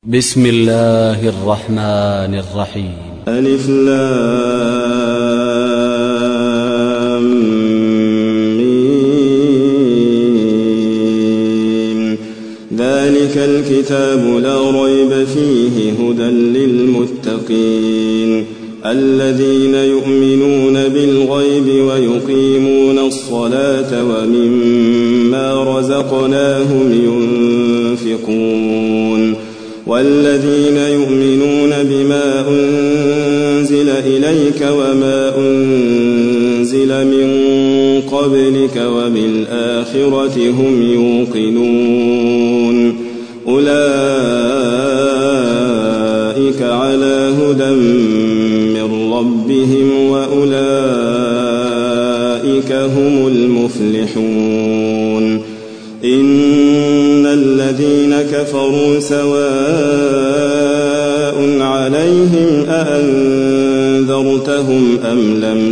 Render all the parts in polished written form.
بسم الله الرحمن الرحيم. ألف لام ميم. ذلك الكتاب لا ريب فيه هدى للمتقين الذين يؤمنون بالغيب ويقيمون الصلاة ومما رزقناهم ينفقون والذين يؤمنون بما أنزل إليك وما أنزل من قبلك وبالآخرة هم يوقنون أولئك على هدى من ربهم وأولئك هم المفلحون. إن الذين كفروا سواء عليهم أأنذرتهم أم لم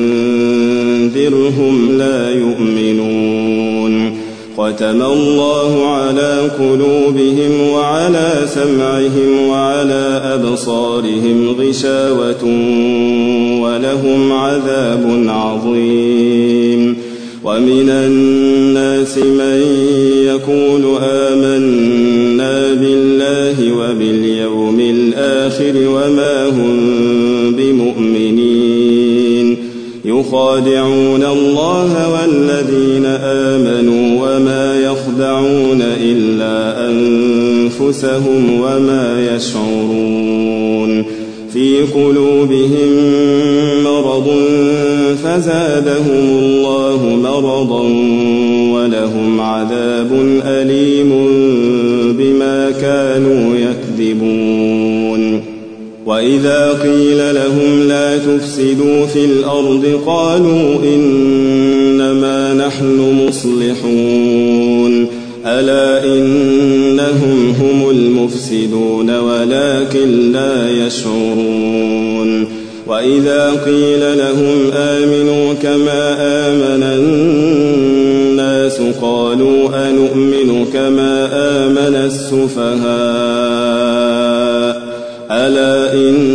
تنذرهم لا يؤمنون. ختم الله على قلوبهم وعلى سمعهم وعلى أبصارهم غشاوة ولهم عذاب عظيم. ومن الناس من يقول آمنا بالله وباليوم الآخر وما هم بمؤمنين يخادعون الله والذين آمنوا وما يخدعون إلا أنفسهم وما يشعرون. في قلوبهم مرض فزادهم الله مرضا ولهم عذاب أليم بما كانوا يكذبون. وإذا قيل لهم لا تفسدوا في الأرض قالوا إنما نحن مصلحون ألا إنهم هم المفسدون ولكن لا يشعرون. وإذا قيل لهم آمنوا كما آمن الناس قالوا أنؤمن كما آمن السفهاء ألا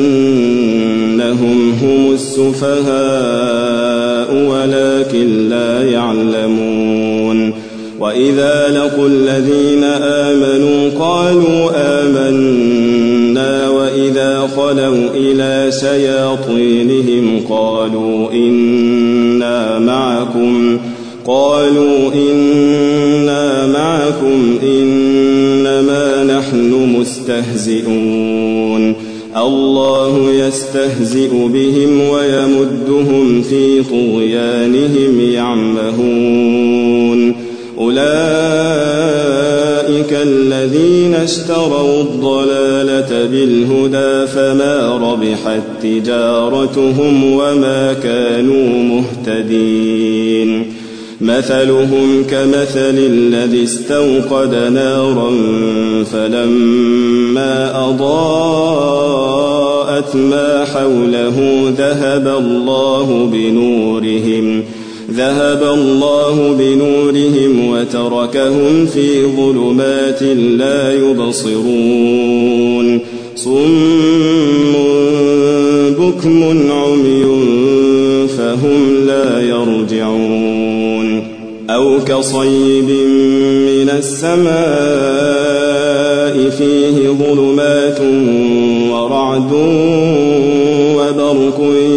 إنهم هم السفهاء ولكن لا يعلمون. وإذا لقوا الذين آمنوا قالوا آمنا وإذا خلوا إلى شياطينهم قالوا إنا معكم إنما نحن مستهزئون. الله يستهزئ بهم ويمدهم في طغيانهم يعمهون. أولئك الذين اشتروا الضلالة بالهدى فما ربحت تجارتهم وما كانوا مهتدين. مثلهم كمثل الذي استوقد نارا فلما أضاءت ما حوله ذهب الله بنورهم وتركهم في ظلمات لا يبصرون. صم بكم عمي فهم لا يرجعون. أو كصيب من السماء فيه ظلمات ورعد وبرق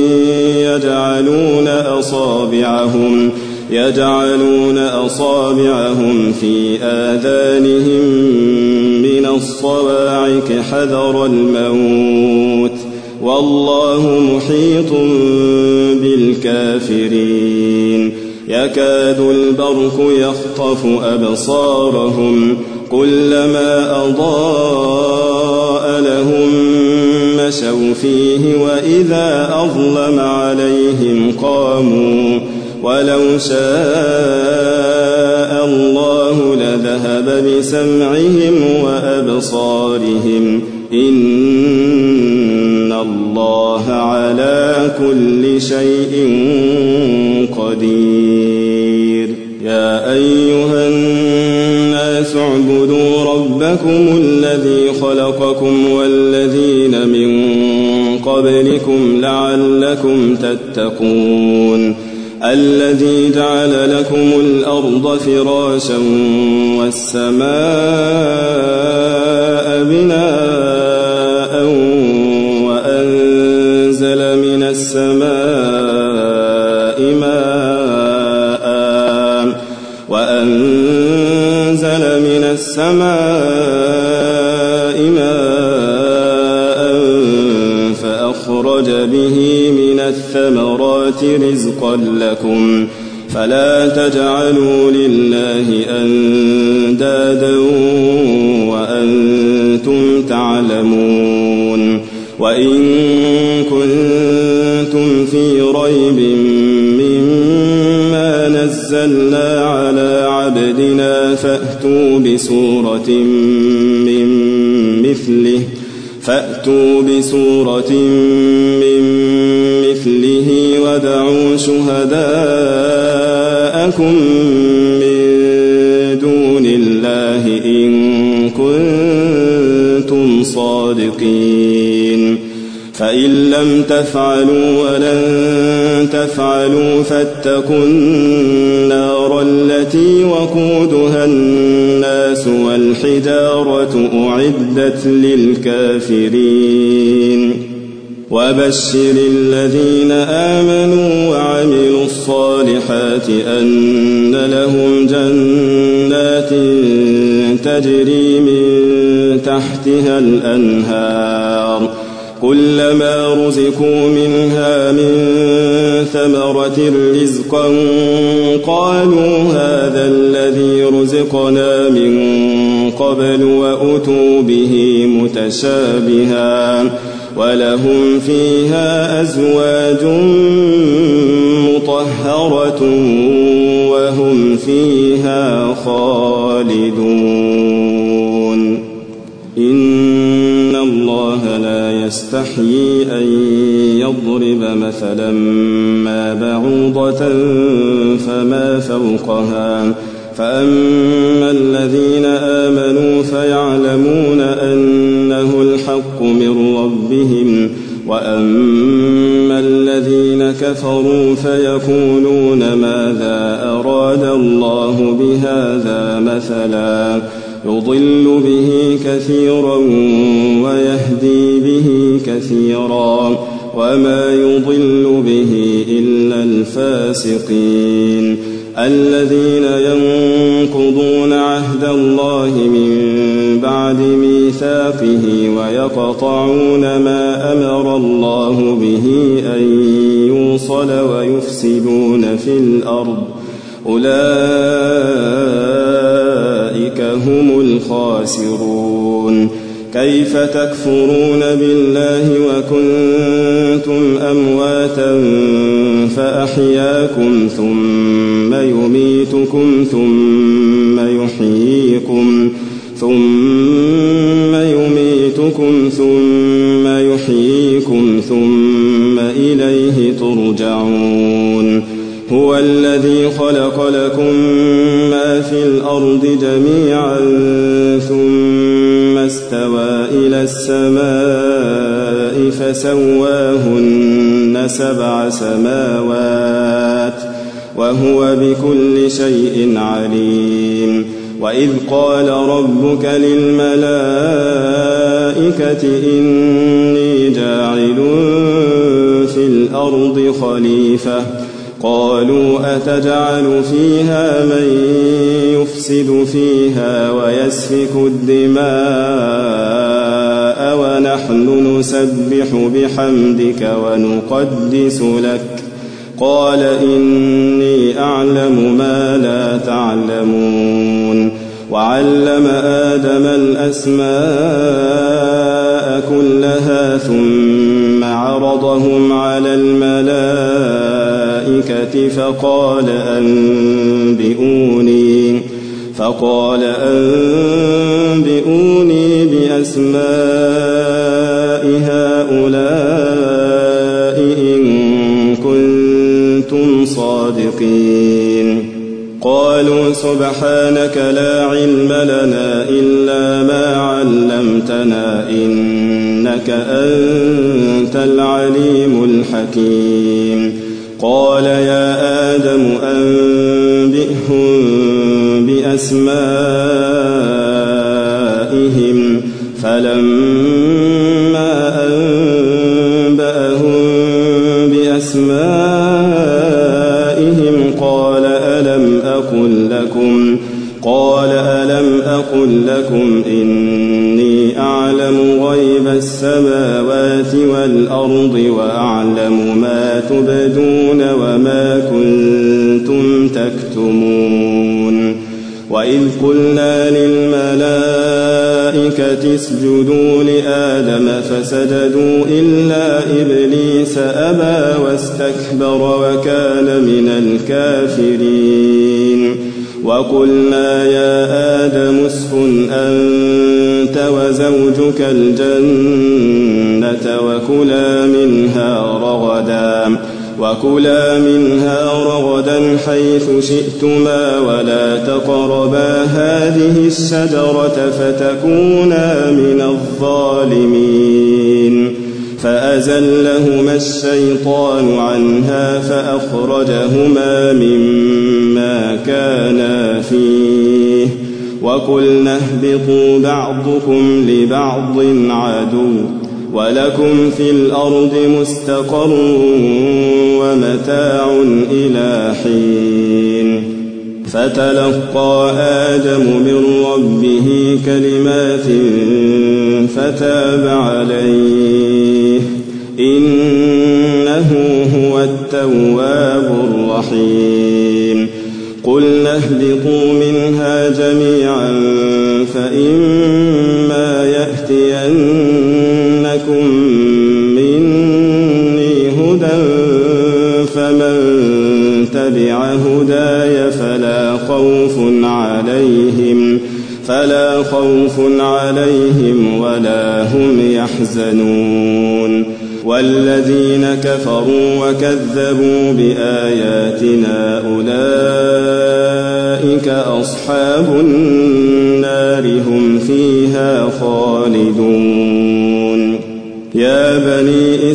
يجعلون أصابعهم في آذانهم من الصواعق حذر الموت والله محيط بالكافرين. يكاد البرق يخطف أبصارهم كلما أضاء لهم مشوا فيه وإذا أظلم عليهم قاموا ولو شاء الله لذهب بسمعهم وأبصارهم إن الله على كل شيء قدير. يا أيها الناس الناس اعبدوا ربكم الذي خلقكم والذين من قبلكم لعلكم تتقون الذي جعل لكم الأرض فراشا والسماء بناء وأنزل من السماء ماء فأخرج به من الثمرات رزقا لكم فلا تجعلوا لله أندادا وأنتم تعلمون وإن كنتم في ريب مما نزلنا على عبدنا فأتوا بسورة من مثله ودعوا شهداءكم من دون الله إن كنتم صادقين فإن لم تفعلوا ولن تفعلوا فاتقوا النار التي وقودها الناس والحجارة أعدت للكافرين وبشر الذين آمنوا وعملوا الصالحات أن لهم جنات تجري من تحتها الأنهار كلما رزقوا منها من ثمرة رزقا قالوا هذا الذي رزقنا من قبل وأتوا به متشابها ولهم فيها أزواج مطهرة وهم فيها خالدون إن الله لا يستحيي أن يضرب مثلا ما بعوضة فما فوقها فأما الذين آمنوا فيعلمون أنه الحق من ربهم وأما الذين كفروا فيقولون ماذا أراد الله بهذا مثلا يضل به كثيرا ويهدي به كثيرا وما يضل به إلا الفاسقين الذين ينقضون عهد الله من بعد ميثاقه ويقطعون ما أمر الله به أن يوصل ويفسدون في الأرض أولئك هم الخاسرون كيف تكفرون بالله وكنتم أمواتا فأحياكم ثم يميتكم ثم يحييكم ثم إليه ترجعون هو الذي خلق لكم ما في الأرض جميعا ثم استوى إلى السماء فسواهن 7 سماوات وهو بكل شيء عليم وإذ قال ربك للملائكة إني جاعل في الأرض خليفة قالوا أتجعل فيها من يفسد فيها ويسفك الدماء ونحن نسبح بحمدك ونقدس لك قال إني أعلم ما لا تعلمون وعلم آدم الأسماء كلها ثم عرضهم على الملائكة فقال أنبئوني بأسماء هؤلاء إن كنتم صادقين قالوا سبحانك لا علم لنا إلا ما علمتنا إنك أنت العليم الحكيم قال يا آدم أنبئهم بأسمائهم فلما أنبأهم بأسمائهم قال ألم أقل لكم إني أعلم غيب السماوات والأرض وأعلم ما تبدون وما كنتم تكتمون وإذ قلنا للملائكة اسجدوا لآدم فسجدوا إلا إبليس أبى واستكبر وكان من الكافرين وقلنا يا آدم اسكن أنت وزوجك الجنة وكلا منها رغدا حيث شئتما ولا تقربا هذه الشجرة فتكونا من الظالمين فأزلهما الشيطان عنها فأخرجهما مما كانا فيه وقلنا اهبطوا بعضكم لبعض عدو ولكم في الأرض مستقر ومتاع إلى حين فتلقى آدم من ربه كلمات فتاب عليه إنه هو التواب الرحيم قلنا اهبطوا منها جميعا فإما يأتينكم مني هدى فمن تبع هداي فلا خوف عليهم ولا هم يحزنون والذين كفروا وكذبوا بآياتنا أولئك أصحاب النار هم فيها خالدون يا بني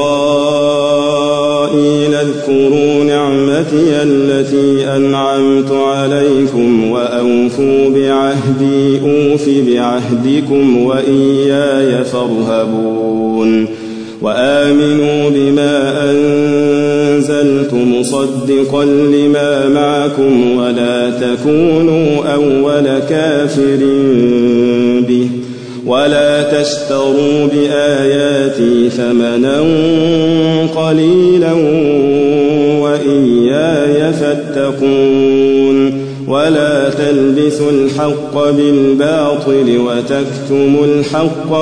إسرائيل اذكروا نعمتي التي أنعمت عليكم وأوفوا بعهدي أوف بعهدكم وإياي فارهبون وآمنوا بما أنزلت مصدقا لما معكم ولا تكونوا أول كافر به ولا تشتروا بآياتي ثمنا قليلا وإياي فاتقون ولا تلبسوا الحق بالباطل وتكتموا الحق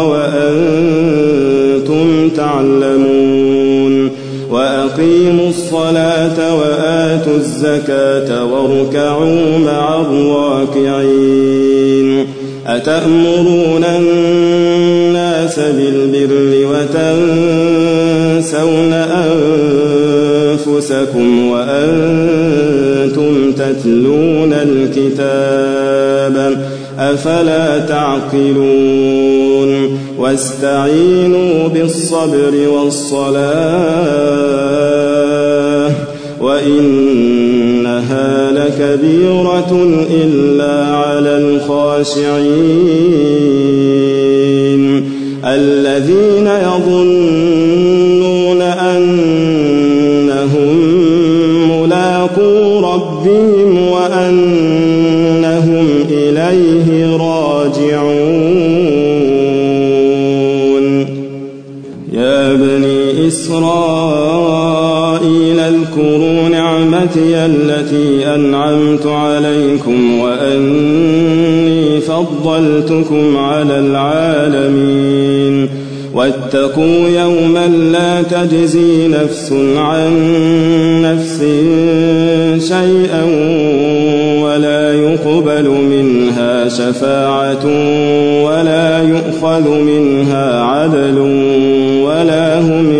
وأنتم تعلمون وأقيموا الصلاة وآتوا الزكاة واركعوا مع الراكعين أتأمرون الناس بالبر وتنسون أنفسكم وأنتم تتلون الكتاب أفلا تعقلون واستعينوا بالصبر والصلاة وإنها لكبيرة إلا على الخاشعين الذين يظنون أنهم ملاقو ربهم وأنهم إليه راجعون يا بني إسرائيل اذكروا نعمتي التي أنعمت عليكم وأني فضلتكم على العالمين واتقوا يوما لا تجزي نفس عن نفس شيئا ولا يقبل منها شفاعة ولا يؤخذ منها عدل ولا هم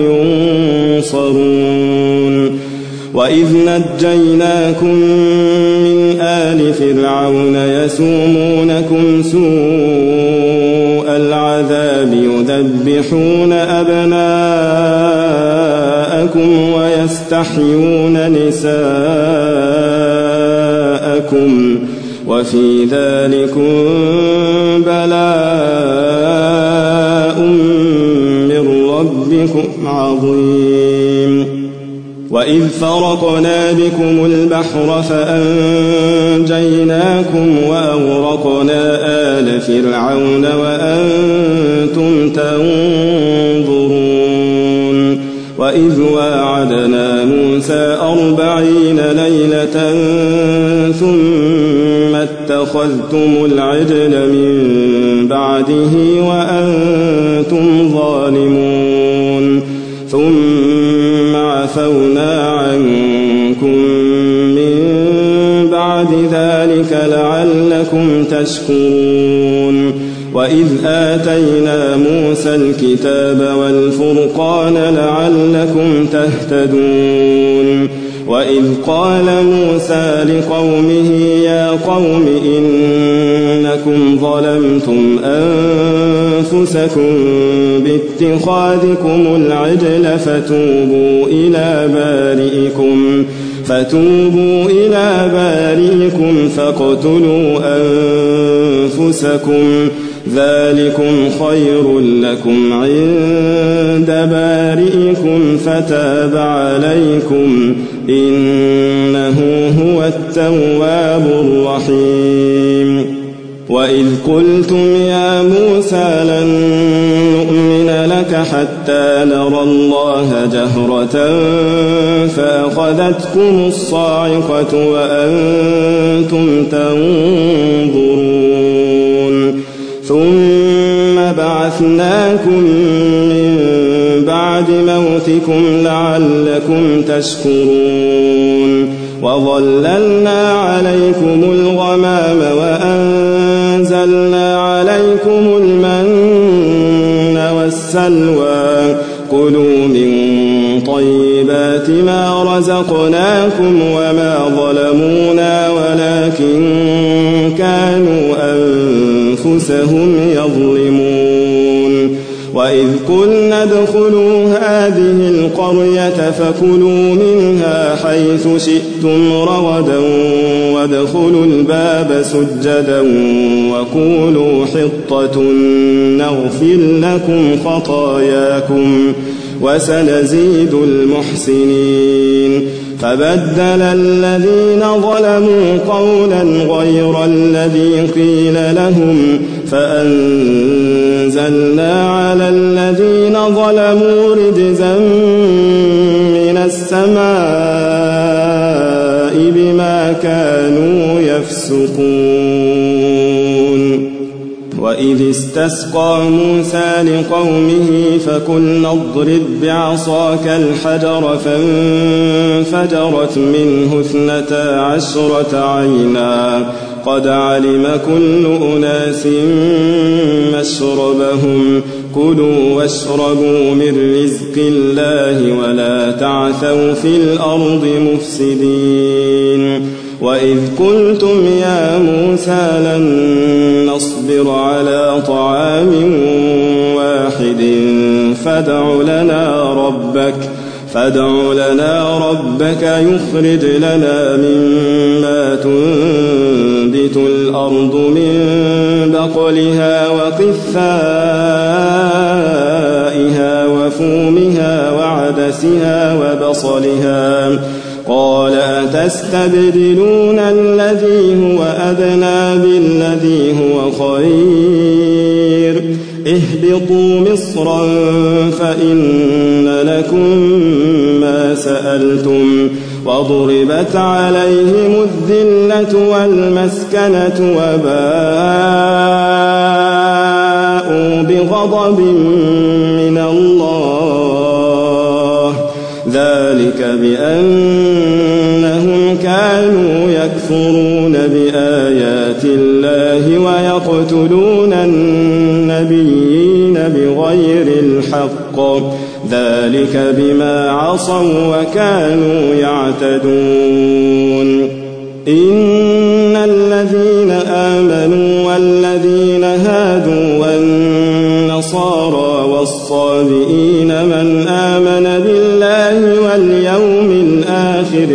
ينصرون وإذ نجيناكم من فرعون يسومونكم سوء العذاب يذبحون أبناءكم ويستحيون نساءكم وفي ذلكم بلاء من ربكم عظيم. وإذ فرقنا بكم البحر فأنجيناكم وأغرقنا آل فرعون وأنتم تنظرون. وإذ واعدنا موسى 40 ليلة ثم اتخذتم العجل من بعده وأنتم ظالمون ثم عفونا عنكم من بعد ذلك لعلكم تشكرون. وإذ آتينا موسى الكتاب والفرقان لعلكم تهتدون. وإذ قال موسى لقومه يا قوم إنكم ظلمتم أنفسكم باتخاذكم العجل فتوبوا إلى بارئكم فاقتلوا أنفسكم ذلكم خير لكم عند بارئكم فتاب عليكم إنه هو التواب الرحيم. وإذ قلتم يا موسى لن نؤمن لك حتى نرى الله جهرة فأخذتكم الصاعقة وأنتم تنظرون ثم بعثناكم من بعد موتكم لعلكم تشكرون. وظللنا عليكم الغمام وأنزلنا عليكم المن والسلوى كلوا من طيبات ما رزقناكم وما ظلمونا ولكن كانوا أنفسهم يظلمون. وإذ قلنا ادخلوا هذه القرية فكلوا منها حيث شئتم رغدا وادخلوا الباب سجدا وقولوا حطة نغفر لكم خطاياكم وسنزيد المحسنين. فبدل الذين ظلموا قولا غير الذي قيل لهم فأنزلنا على الذين ظلموا رجزا من السماء بما كانوا يفسقون. وإذ استسقى موسى لقومه فقلنا اضرب بعصاك الحجر فانفجرت منه 12 عينا قد علم كل أناس مشربهم كلوا واشربوا من رزق الله ولا تعثوا في الأرض مفسدين. وإذ قلتم يا موسى لن نصبر على طعام واحد فادع لنا ربك يخرج لنا مما تنبت الأرض من بقلها وقثائها وفومها وعدسها وبصلها قال أتستبدلون الذي هو أدنى بالذي هو خير اهبطوا مصرا فإن لكم ما سألتم وضربت عليهم الذلة والمسكنة وباءوا بغضب من الله ذلك بأنهم كانوا يكفرون بآيات الله ويقتلون النبيين بغير الحق ذلك بما عصوا وكانوا يعتدون. إن الذين آمنوا والذين هادوا والنصارى والصابئين من آمن بالله واليوم الآخر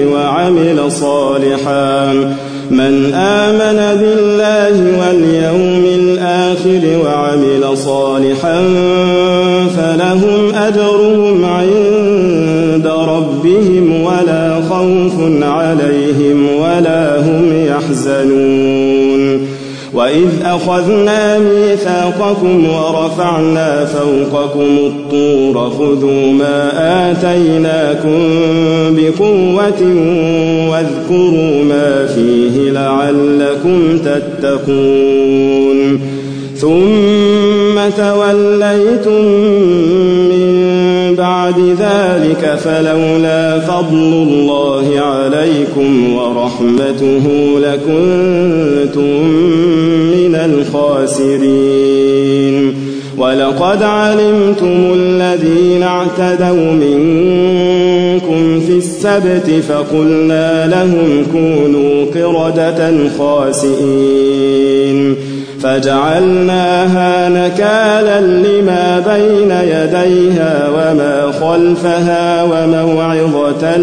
وعمل صالحا فلهم أجرهم عند ربهم ولا خوف عليهم ولا هم يحزنون وإذ أخذنا ميثاقكم ورفعنا فوقكم الطور خذوا ما آتيناكم بقوة واذكروا ما فيه لعلكم تتقون ثم توليتم من بعد ذلك فلولا فضل الله عليكم ورحمته لكنتم من الخاسرين ولقد علمتم الذين اعتدوا منكم في السبت فقلنا لهم كونوا قردة خاسئين فجعلناها نكالا لما بين يديها وما خلفها وموعظة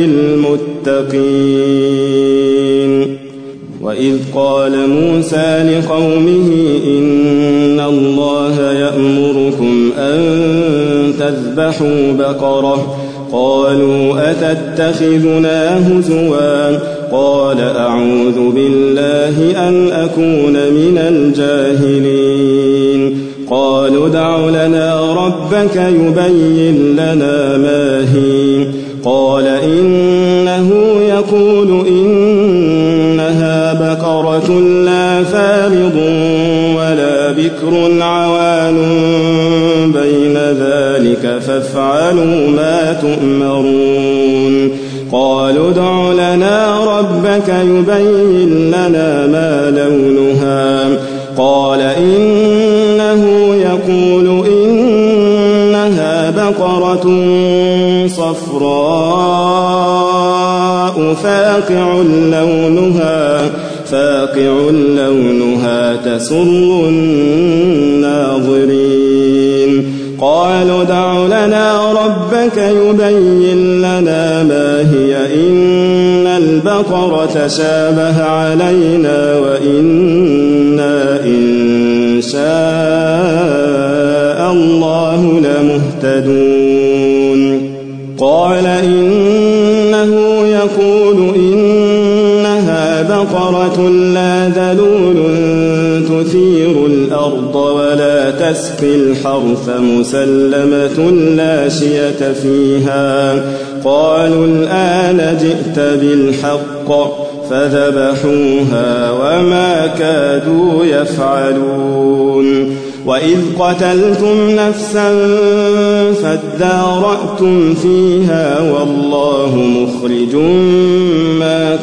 للمتقين وإذ قال موسى لقومه إن الله يأمركم أن تذبحوا بقرة قالوا أتتخذنا هزوا قال أعوذ بالله أن أكون من الجاهلين قالوا ادع لنا ربك يبين لنا ما هي قال إنه يقول إنها بقرة لا فارض ولا بكر عوان بين ذلك فافعلوا ما تؤمرون قالوا ادع لنا ربك يبين لنا ما لونها قال إنه يقول إنها بقرة صفراء فاقع لونها تسر الناظرين قالوا ادع لنا ربك يبين لنا ما هي إن البقرة شابه علينا وإنا إن شاء الله لمهتدون قال إنه يقول إنها بقرة لا ذلول تثير الأرض ولا تسقي الحرث مسلمة لا شية فيها قالوا الآن جئت بالحق فذبحوها وما كادوا يفعلون وإذ قتلتم نفسا فادارأتم فيها والله مخرج ما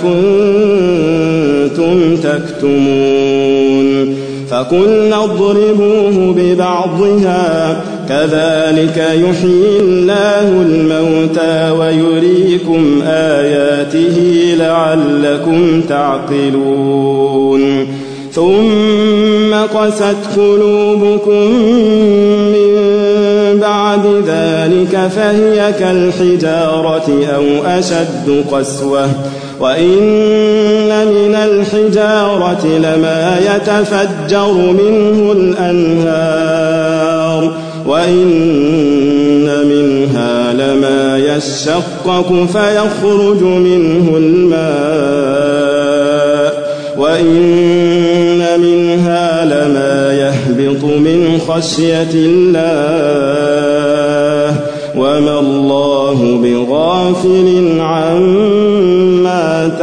كنتم تكتمون فقلنا اضربوه ببعضها كذلك يحيي الله الموتى ويريكم آياته لعلكم تعقلون ثم قست قلوبكم من بعد ذلك فهي كالحجارة أو أشد قسوة وإن من الحجارة لما يتفجر منه الأنهار وإن منها لما يشقق فيخرج منه الماء وإن منها لما يهبط من خشية الله وما الله بغافل عما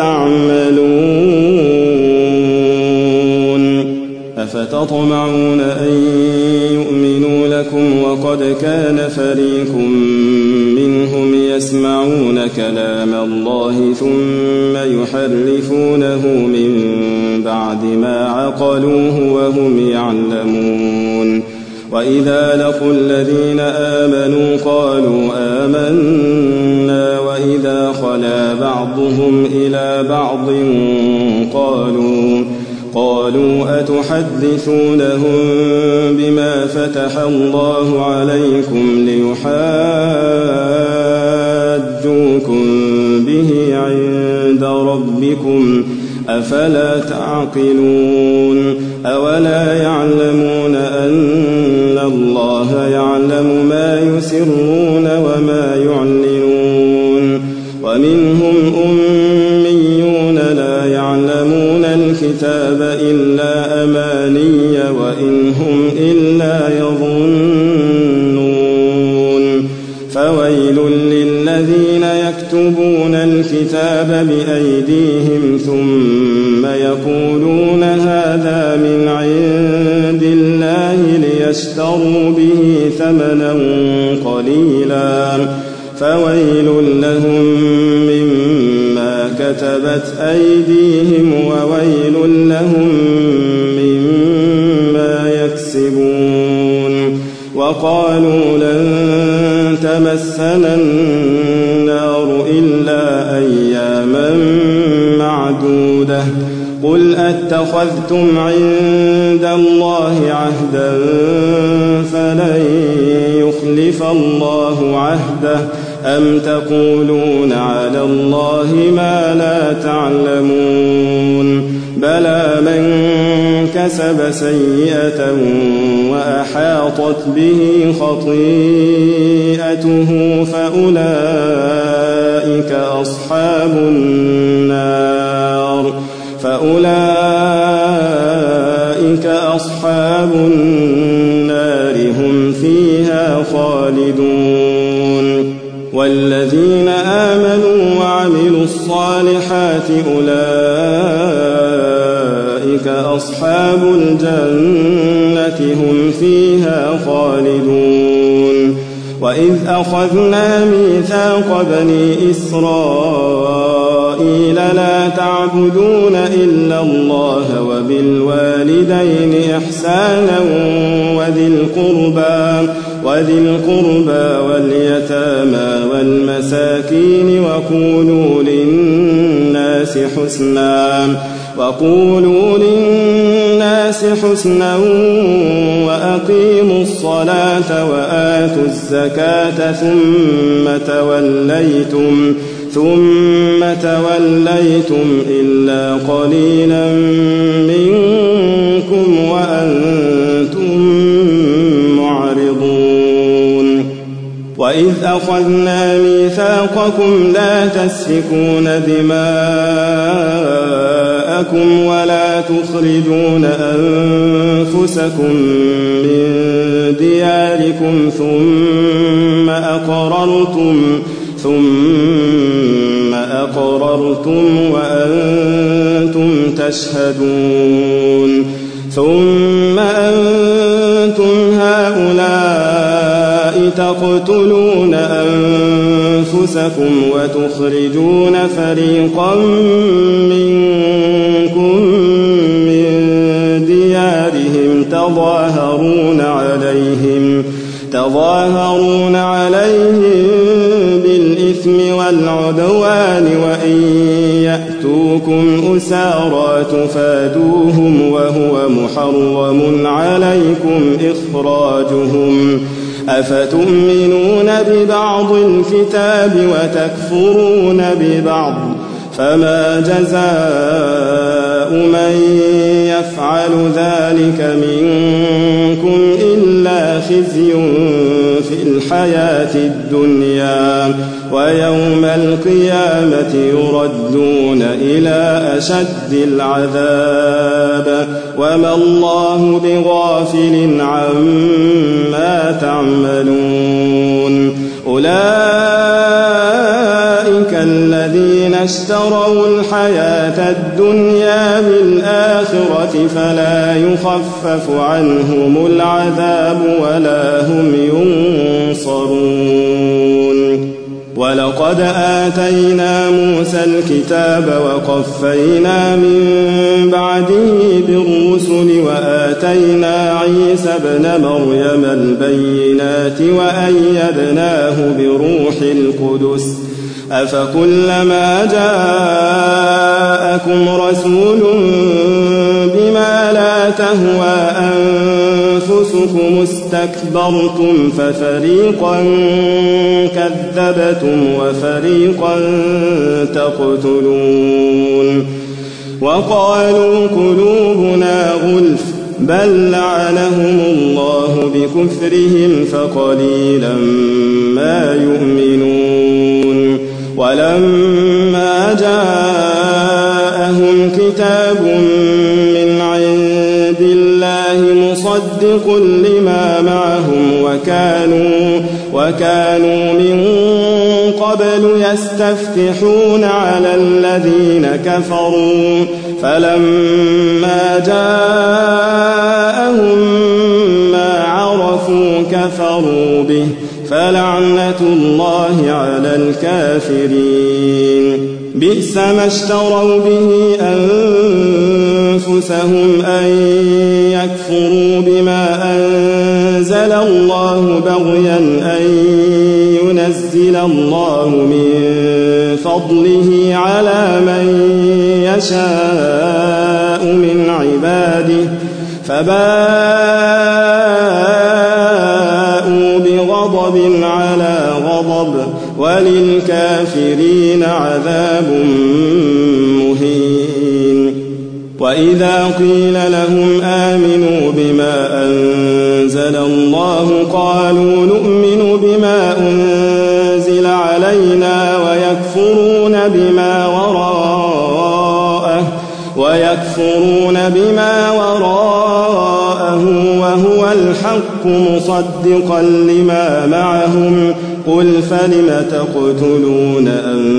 تعملون أفتطمعون أن يؤمنوا لكم وقد كان فريق منهم يسمعون كلام الله ثم يحرفونه من بعد ما عقلوه وهم يعلمون وإذا لقوا الذين آمنوا قالوا آمنا وإذا خلوا خلا بعضهم إلى بعض قالوا أتحدثونهم بما فتح الله عليكم ليحاجوكم به عند ربكم أفلا تعقلون أولا يعلمون أن الله يعلم ما يسرون وما يعلنون ومنهم أميون لا يعلمون الكتاب إلا أماني وإن هم إلا يظنون فويل للذين يكتبون الكتاب بأيديهم ثم يقولون هذا من عند الله ليشتروا به ثمنا قليلا فويل لهم مما كتبت أيديهم وويل لهم مما يكسبون وقالوا لن تمسنا النار إلا أياما معدودة قل أتخذتم عند الله عهدا فلن يخلف الله عهده أم تقولون على الله ما لا تعلمون بلى من كسب سيئة وأحاطت به خطيئته فأولئك أصحاب النار هم فيها خالدون والذين آمنوا وعملوا الصالحات أولئك أصحاب الجنة هم فيها خالدون وإذ أخذنا ميثاق بني إسرائيل لا تعبدون إلا الله وبالوالدين إحسانا وذي القربى واليتامى والمساكين وقولوا للناس حسنا وأقيموا الصلاة وآتوا الزكاة ثم توليتم إلا قليلا منكم وأنتم معرضون وإذ أخذنا ميثاقكم لا تسفكون دماءكم ولا تخرجون أنفسكم من دياركم ثم أقررتم وأنتم تشهدون ثم أنتم هؤلاء تقتلون أنفسكم وتخرجون فريقا منكم من ديارهم تظاهرون عليهم بالإثم والعدوان وإن يأتوكم أسارى تفادوهم وهو محرم عليكم إخراجهم أفتؤمنون ببعض الكتاب وتكفرون ببعض فما جزاء من يفعل ذلك منكم إلا خزي في الحياة الدنيا ويوم القيامة يردون إلى أشد العذاب وما الله بغافل عما تعملون أولئك الذين اشتروا الحياة الدنيا بالآخرة فلا يخفف عنهم العذاب ولا هم ينصرون ولقد آتينا موسى الكتاب وقفينا من بعده بالرسل وآتينا عيسى ابن مريم البينات وأيدناه بروح القدس أفكلما جاءكم رسول بما لا تهوى أنفسكم استكبرتم ففريقا كذبتم وفريقا تقتلون وقالوا قلوبنا غلف بل لعنهم الله بكفرهم فقليلا ما يؤمنون ولما جاءهم كتاب من عند الله مصدق لما معهم وكانوا من قبل يستفتحون على الذين كفروا فلما جاءهم ما عرفوا كفروا به فلعنة الله على الكافرين بئس ما اشتروا به أنفسهم أن يكفروا بما أنزل الله بغيا أن ينزل الله من فضله على من يشاء من عباده فباءوا بغضب على غضب وللكافرين عذاب مهين وإذا قيل لهم آمنوا بما أنزل الله قالوا نؤمن بما أنزل علينا ويكفرون بما وراءه وهو الحق مصدقا لما معهم قل فلم تقتلون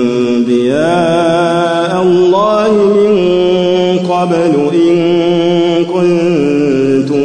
أنبياء الله من قبل إن كنتم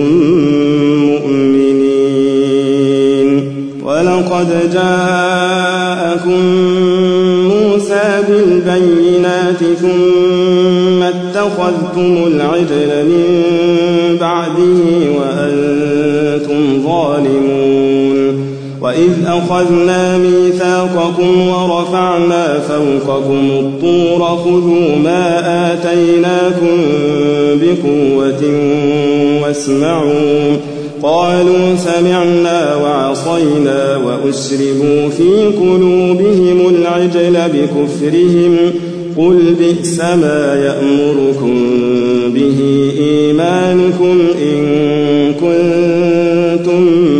مؤمنين ولقد جاءكم موسى بالبينات ثم اتخذتم العجل من بعده وأنتم ظالمون وإذ أخذنا ميثاقكم ورفعنا فوقكم الطور خذوا ما آتيناكم بقوة واسمعوا قالوا سمعنا وعصينا وأشربوا في قلوبهم العجل بكفرهم قل بئس ما يأمركم به إيمانكم إن كنتم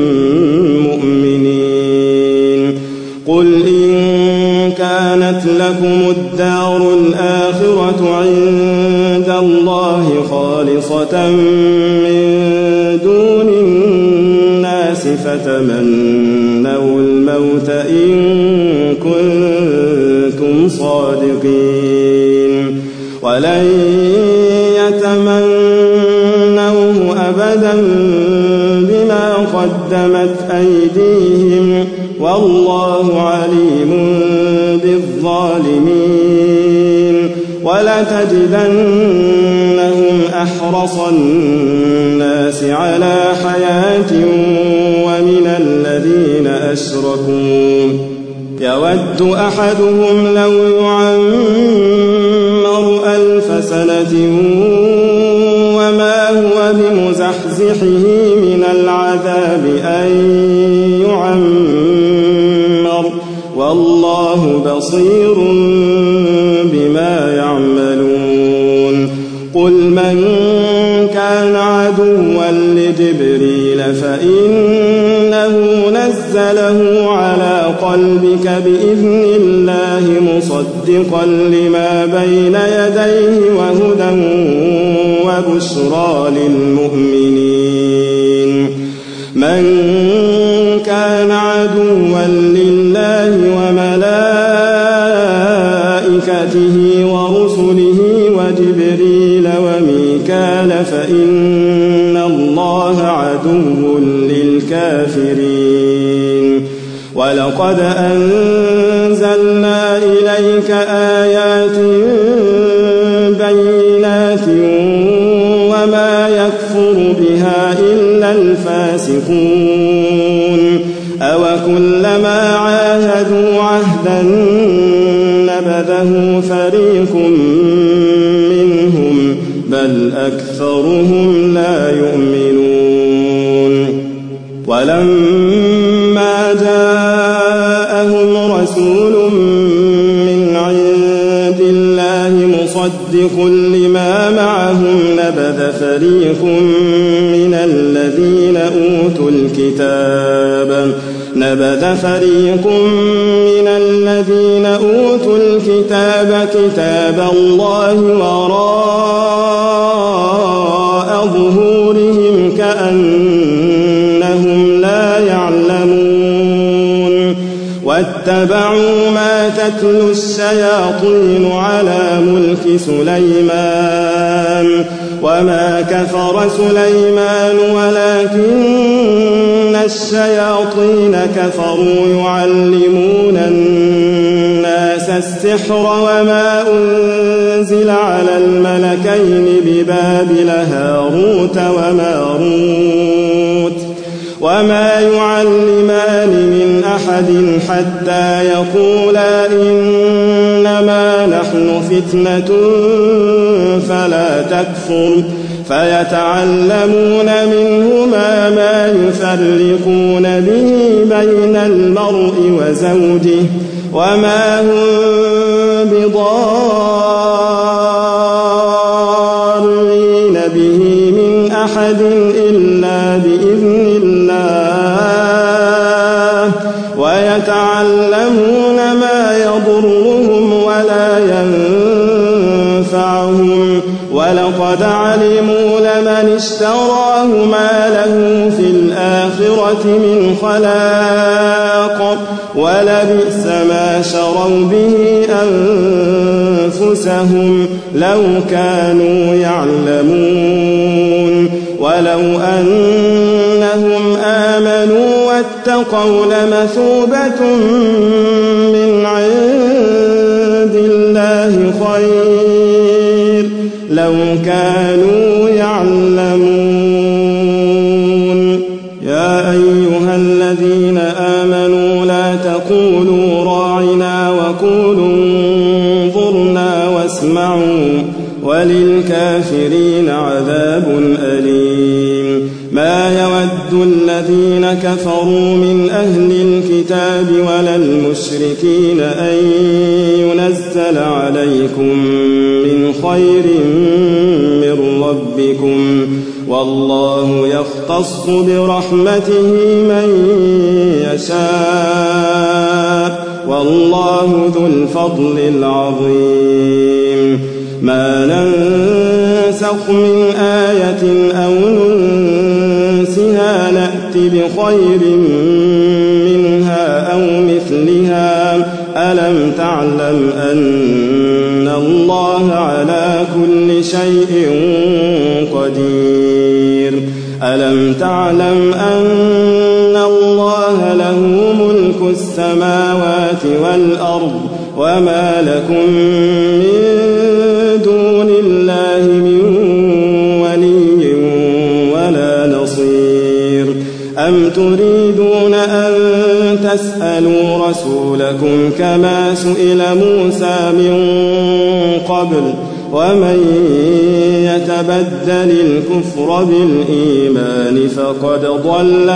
مؤمنين قل إن كانت لكم الدار الآخرة عند الله خالصة من دون الناس فتمنوا الموت إن كنتم صادقين ولن يتمنوه أبدا بما قدمت أيديهم والله عليم بالظالمين ولتجدنهم أحرص الناس على حياة ومن الذين أشركوا يود أحدهم لو يعمر 1000 سنة وما هو بمزحزحه من العذاب أن يعمر والله بصير بما يعملون قل من كان عدوا لجبريل فإنه نزله على قلبك بإذن الله مصدقا لما بين يديه وهدى وبشرى للمؤمنين من كان عدوا لله وملائكته ورسله وجبريل وميكال فإن الله عدو للكافرين ولقد أنزلنا إليك آيات بينات وما يكفر بها إلا الفاسقون أوكلما عاهدوا عهدا نبذه فريق منهم بل أكثرهم لا يؤمنون ولما جاءهم رسول من عند الله مصدق لما معهم نبذ فريق من الذين أوتوا الكتاب كتاب الله وراء ظهورهم كأنهم لا يعلمون واتبعوا ما تتلو الشياطين على ملك سليمان وما كفر سليمان ولكن الشياطين كفروا يعلمون الناس السحر وما أنزل على الملكين ببابل هاروت وماروت وما يعلمان من أحد حتى يقولا إنما نحن فتنة فلا تكفر فيتعلمون منهما ما يفرقون به بين المرء وزوجه وما هم بضارين به من أحد إلا بإذن الله ويتعلمون ما يضرهم ولا ينفعهم ولقد علموا لمن اشتراه ما له في الآخرة من خلاق ولبئس ما شروا به أنفسهم لو كانوا يعلمون ولو أنهم آمنوا واتقوا لمثوبة من عند الله خير لو كانوا يعلمون يا أيها الذين آمنوا لا تقولوا راعنا وقولوا انظرنا واسمعوا وللكافرين عذاب أليم ما يود الذين كفروا من أهل الكتاب ولا المشركين أن ينزل عليكم من خير من ربكم والله يختص برحمته من يشاء والله ذو الفضل العظيم ما ننسخ من آية أو ننسها نأت بخير منها أو مثلها ألم تعلم أن الله على كل شيء قدير ألم تعلم أن الله له ملك السماوات والأرض وما لكم من دون الله من ولي ولا نصير أم تريدون أن تسألوا رسولكم كما سئل موسى من قبل ومن يتبدل الكفر بالإيمان فقد ضل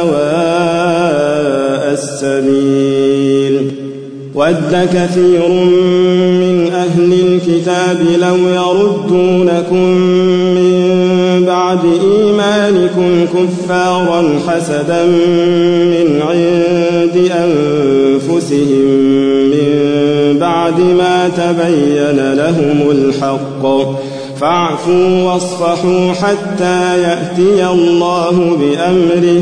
سواء السبيل ود كثير من أهل الكتاب لو يردونكم من بعد إيمانكم كفارا حسدا من عند أنفسهم من بعد ما تبين لهم الحق فاعفوا واصفحوا حتى يأتي الله بأمره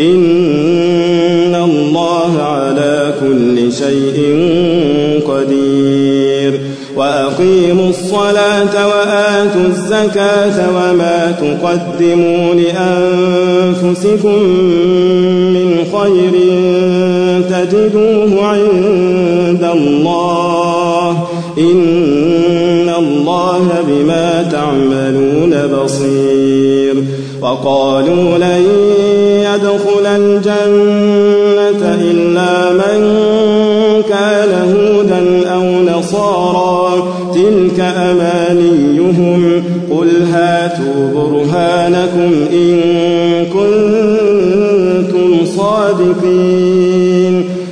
إن الله على كل شيء قدير وأقيموا الصلاة وآتوا الزكاة وما تقدموا لأنفسكم من خير تجدوه عند الله إن الله بما تعملون بصير وقالوا لن يدخل الجنة إلا من كان هودا أو نصارى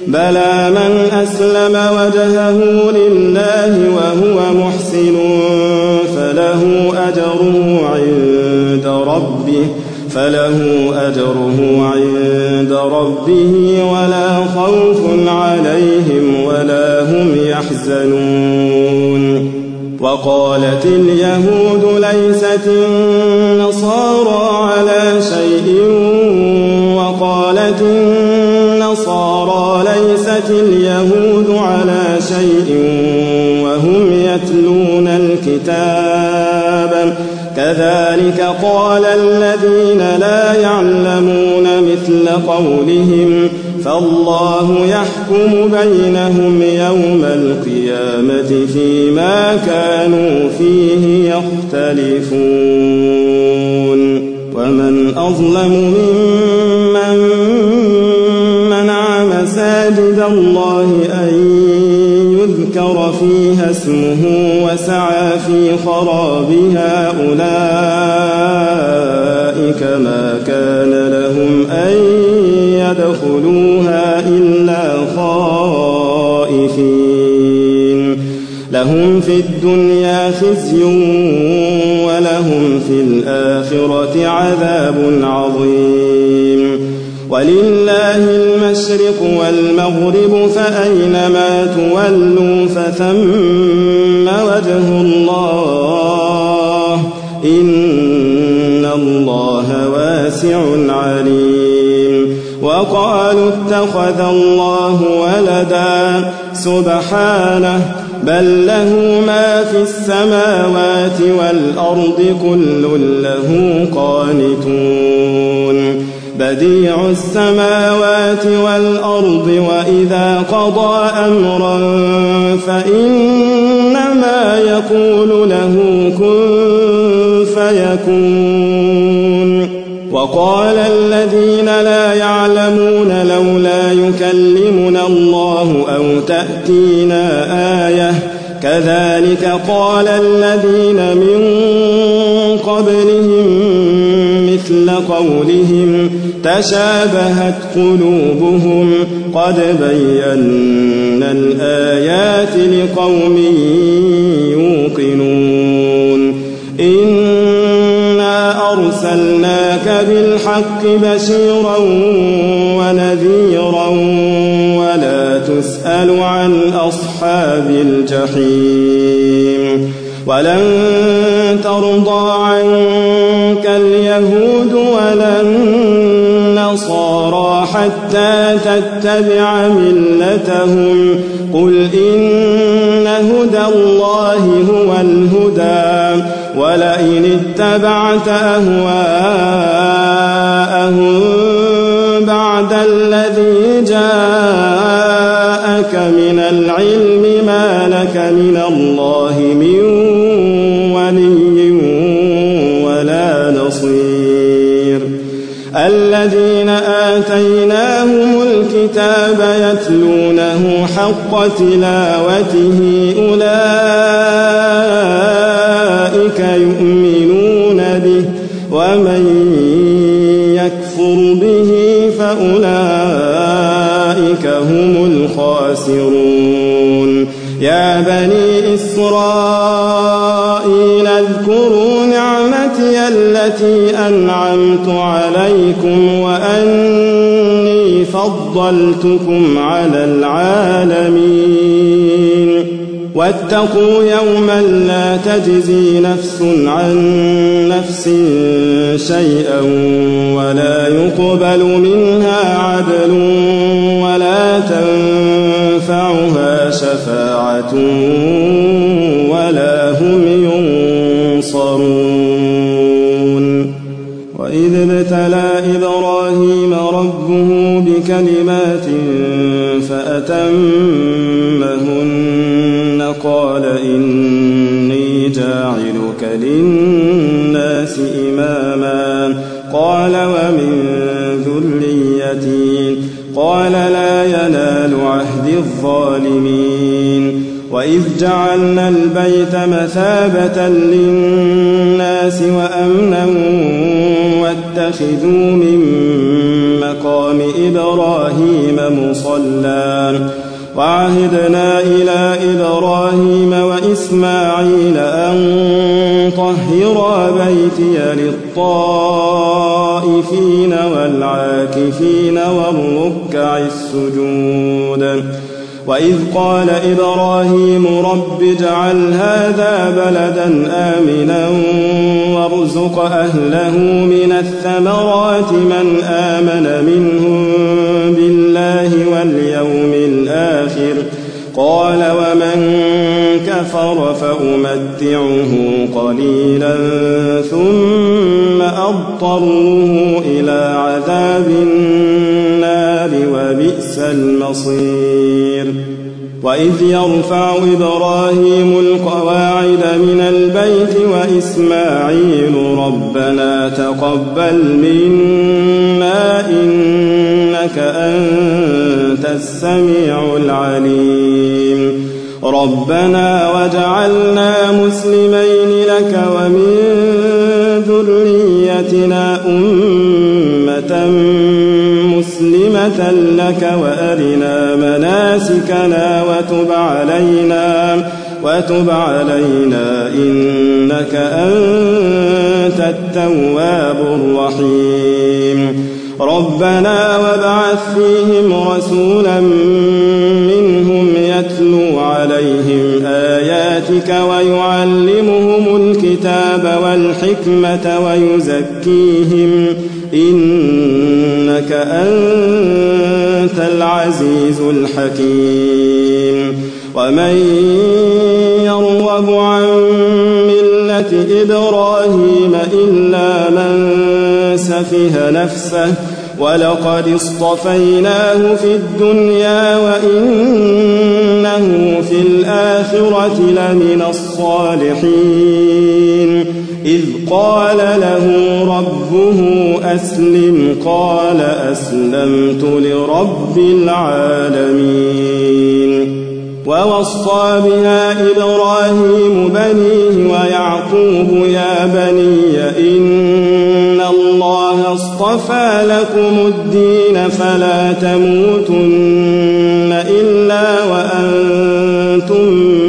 بلى من أسلم وجهه لله وهو محسن فله أجره عند ربه ولا خوف عليهم ولا هم يحزنون. وقالت اليهود ليست النصارى على شيء وقالت النصارى ليست اليهود على شيء وهم يتلون الكتاب كذلك قال الذين لا يعلمون مثل قولهم فالله يحكم بينهم يوم القيامة فيما كانوا فيه يختلفون. ومن أظلم ممن منع مساجد الله أن يذكر فيها اسمه وسعى في خرابها أولئك ما كان لهم أن يدخلوها إلا خائفين لهم في الدنيا خزي ولهم في الآخرة عذاب عظيم. ولله المشرق والمغرب فأينما تولوا فثم وجه الله إن الله واسع عليم. وقالوا اتخذ الله ولدا سبحانه بل له ما في السماوات والأرض كل له قانتون. بديع السماوات والأرض وإذا قضى أمرا فإنما يقول له كن فيكون. وقال الذين لا يعلمون لولا يكلمنا الله أو تأتينا آية كذلك قال الذين من قبلهم مثل قولهم تشابهت قلوبهم قد بينا الآيات لقوم يوقنون. إنا أرسلناك بالحق بشيرا ونذيرا ولا تسأل عن أصحاب الجحيم. ولن ترضى عنك اليهود ولا النصارى حتى تتبع ملتهم قل إن هدى الله هو الهدى ولئن اتبعت أهواءهم بعد الذي جاءك من العلم ما لك من الله من ولي ولا نصير. الذين آتيناهم الكتاب يتلونه حق تلاوته أولئك يؤمنون به ومن يكفر به فأولئك هم الخاسرون. يا بني إسرائيل اذكروا نعمتي التي أنعمت عليكم وأني فضلتكم على العالمين. واتقوا يوما لا تجزي نفس عن نفس شيئا ولا يقبل منها عدل ولا تنفعها شفاعة ولا هم ينصرون. وإذ ابتلى إبراهيم ربه بكلمات فأتمهن قال إني جاعلك للناس إماما قال ومن ذريتي قال لا ينال عهد الظالمين. وإذ جعلنا البيت مثابة للناس وأمنا واتخذوا من مقام إبراهيم مصلى وعهدنا إلى إبراهيم وإسماعيل أن طهرا بيتي للطائفين والعاكفين والركع السجود وإذ قال إبراهيم رب اجعل هذا بلدا آمنا وارزق أهله من الثمرات من آمن منهم بالله واليوم الآخر قال ومن كفر فأمتعه قليلا ثم أضطره إلى عذاب النار وبئس المصير وإذ يرفع إبراهيم القواعد من البيت وإسماعيل ربنا تقبل منا إنك أنت السميع العليم ربنا واجعلنا مسلمين لك ومن ذريتنا أمة مسلمة لك وأرنا مناسكنا وتب علينا إنك أنت التواب الرحيم ربنا وابعث فيهم رسولا منهم يتلو عليهم آياتك ويعلمهم الكتاب والحكمة ويزكيهم إنك أنت العزيز الحكيم ومن يرغب عن ملة إبراهيم إلا من سفه نفسه ولقد اصطفيناه في الدنيا وإنه في الآخرة لمن الصالحين إذ قال له ربه أسلم قال أسلمت لرب العالمين ووصى بها إبراهيم بنيه ويعقوب يا بني إن الله اصطفى لكم الدين فلا تموتن إلا وأنتم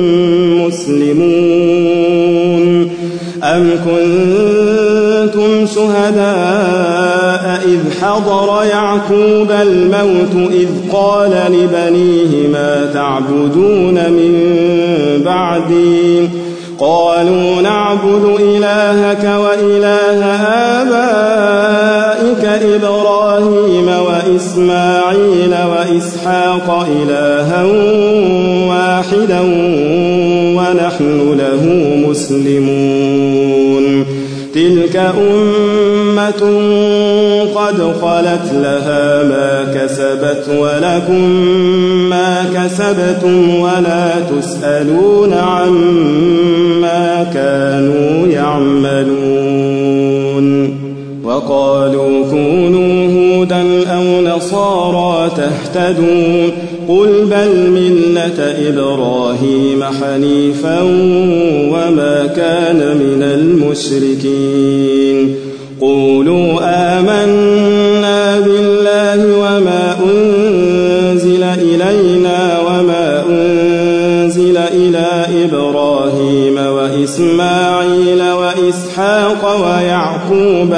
مسلمون أم كنتم شهداء إذ حضر يعقوب الموت إذ قال لبنيه ما تعبدون من بعدي قالوا نعبد إلهك وإله آبائك إبراهيم وإسماعيل وإسحاق إلها واحدا ونحن له مسلمون تلك أمة قد خلت لها ما كسبت ولكم ما كسبتم ولا تسألون عما كانوا يعملون وقالوا كونوا هودا أو نصارى تهتدوا قل بل ملة إبراهيم حنيفا وما كان من المشركين قولوا آمنا بالله وما أنزل إلينا وما أنزل إلى إبراهيم وإسماعيل وإسحاق ويعقوب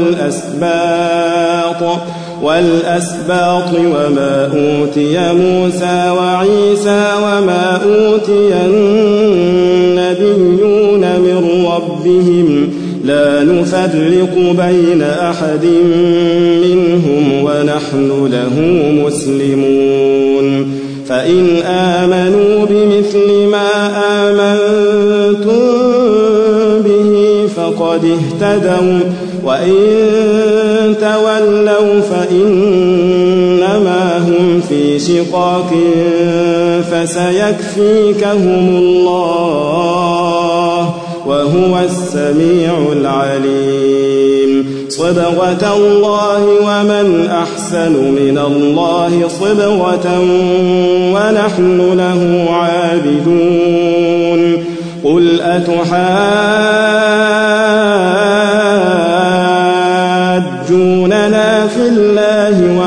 والأسباط وما أوتي موسى وعيسى وما أوتي النبيون من ربهم لا نفرق بين أحد منهم ونحن له مسلمون فإن آمنوا بمثل ما آمنتم به فقد اهتدوا وإن تولوا فإنما هم في شقاق فسيكفيكهم الله وهو السميع العليم صبغة الله ومن أحسن من الله صبغة ونحن له عابدون قل أتحاجوننا في الله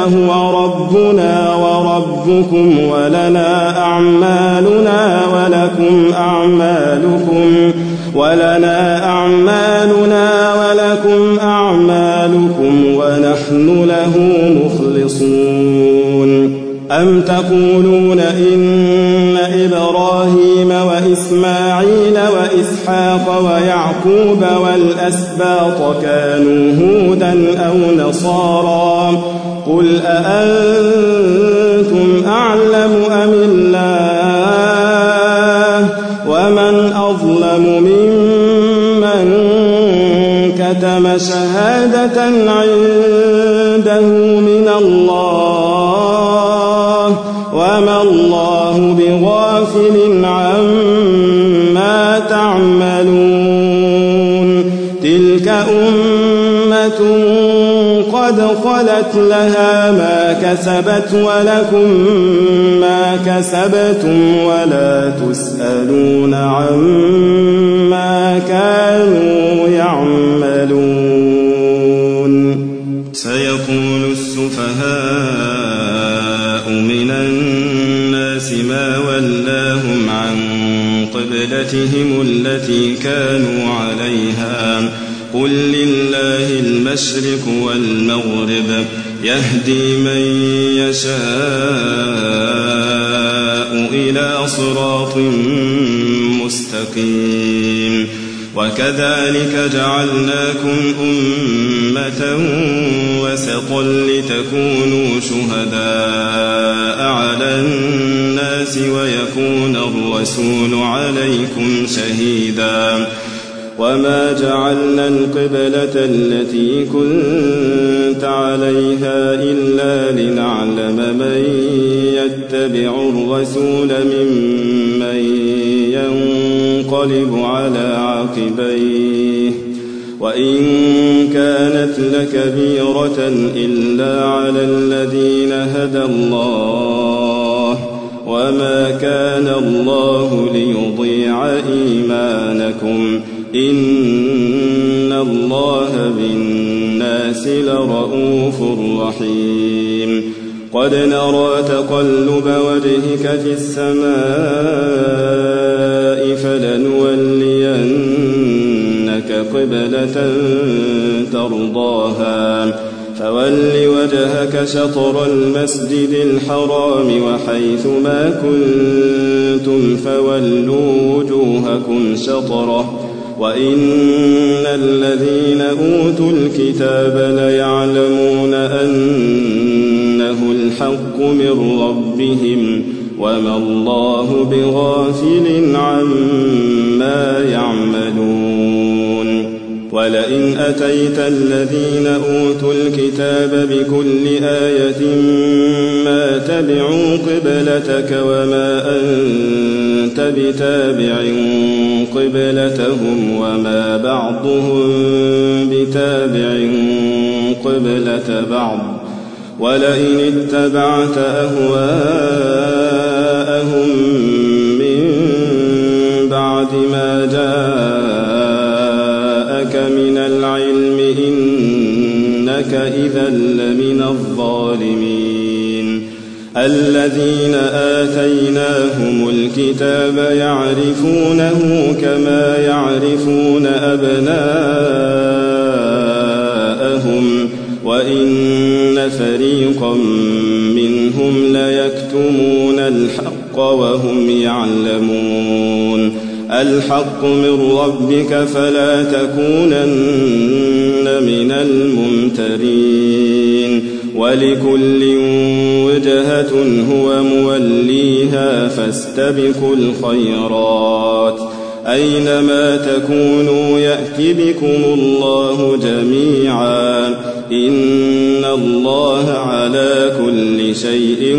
صلاتكم ولنا أعمالنا ولكم أعمالكم ونحن له مخلصون أم تقولون إن إبراهيم وإسماعيل وإسحاق ويعقوب والأسباط كانوا هودا أو نصارى قل أأنتم أعلم أم الله ومن أظلم ممن كتم شهادة عنده من الله وما الله بغافل عما تعملون تلك أمة قد خلت لها ما كسبت ولكم ما كسبتم ولا تسألون عما كانوا يعملون سيقول السفهاء من الناس ما ولاهم عن قبلتهم التي كانوا عليها قل لله المشرق والمغرب يهدي من يشاء إلى صراط مستقيم وكذلك جعلناكم أمة وسطا لتكونوا شهداء على الناس ويكون الرسول عليكم شهيدا وما جعلنا القبلة التي كنت عليها إلا لنعلم من يتبع الرسول ممن ينقلب على عقبيه وإن كانت لكبيرة إلا على الذين هدى الله وما كان الله ليضيع إيمانكم إن الله بالناس لرؤوف رحيم قد نرى تقلب وجهك في السماء فلنولينك قبلة ترضاها فول وجهك شطر المسجد الحرام وحيث ما كنتم فولوا وجوهكم شطره وإن الذين أوتوا الكتاب ليعلمون أنه الحق من ربهم وما الله بغافل عما يعملون ولئن أتيت الذين أوتوا الكتاب بكل آية ما تبعوا قبلتك وما أنت بتابع قبلتهم وما بعضهم بتابع قبلة بعض ولئن اتبعت أهواءهم من بعد ما جاءك من العلم إنك إذا لمن الظالمين الذين آتيناهم الكتاب يعرفونه كما يعرفون أبناءهم وإن فريقا منهم ليكتمون الحق وهم يعلمون الحق من ربك فلا تكونن من الممترين ولكل وجهة هو موليها فاستبقوا الخيرات أينما تكونوا يأتي بكم الله جميعا إن الله على كل شيء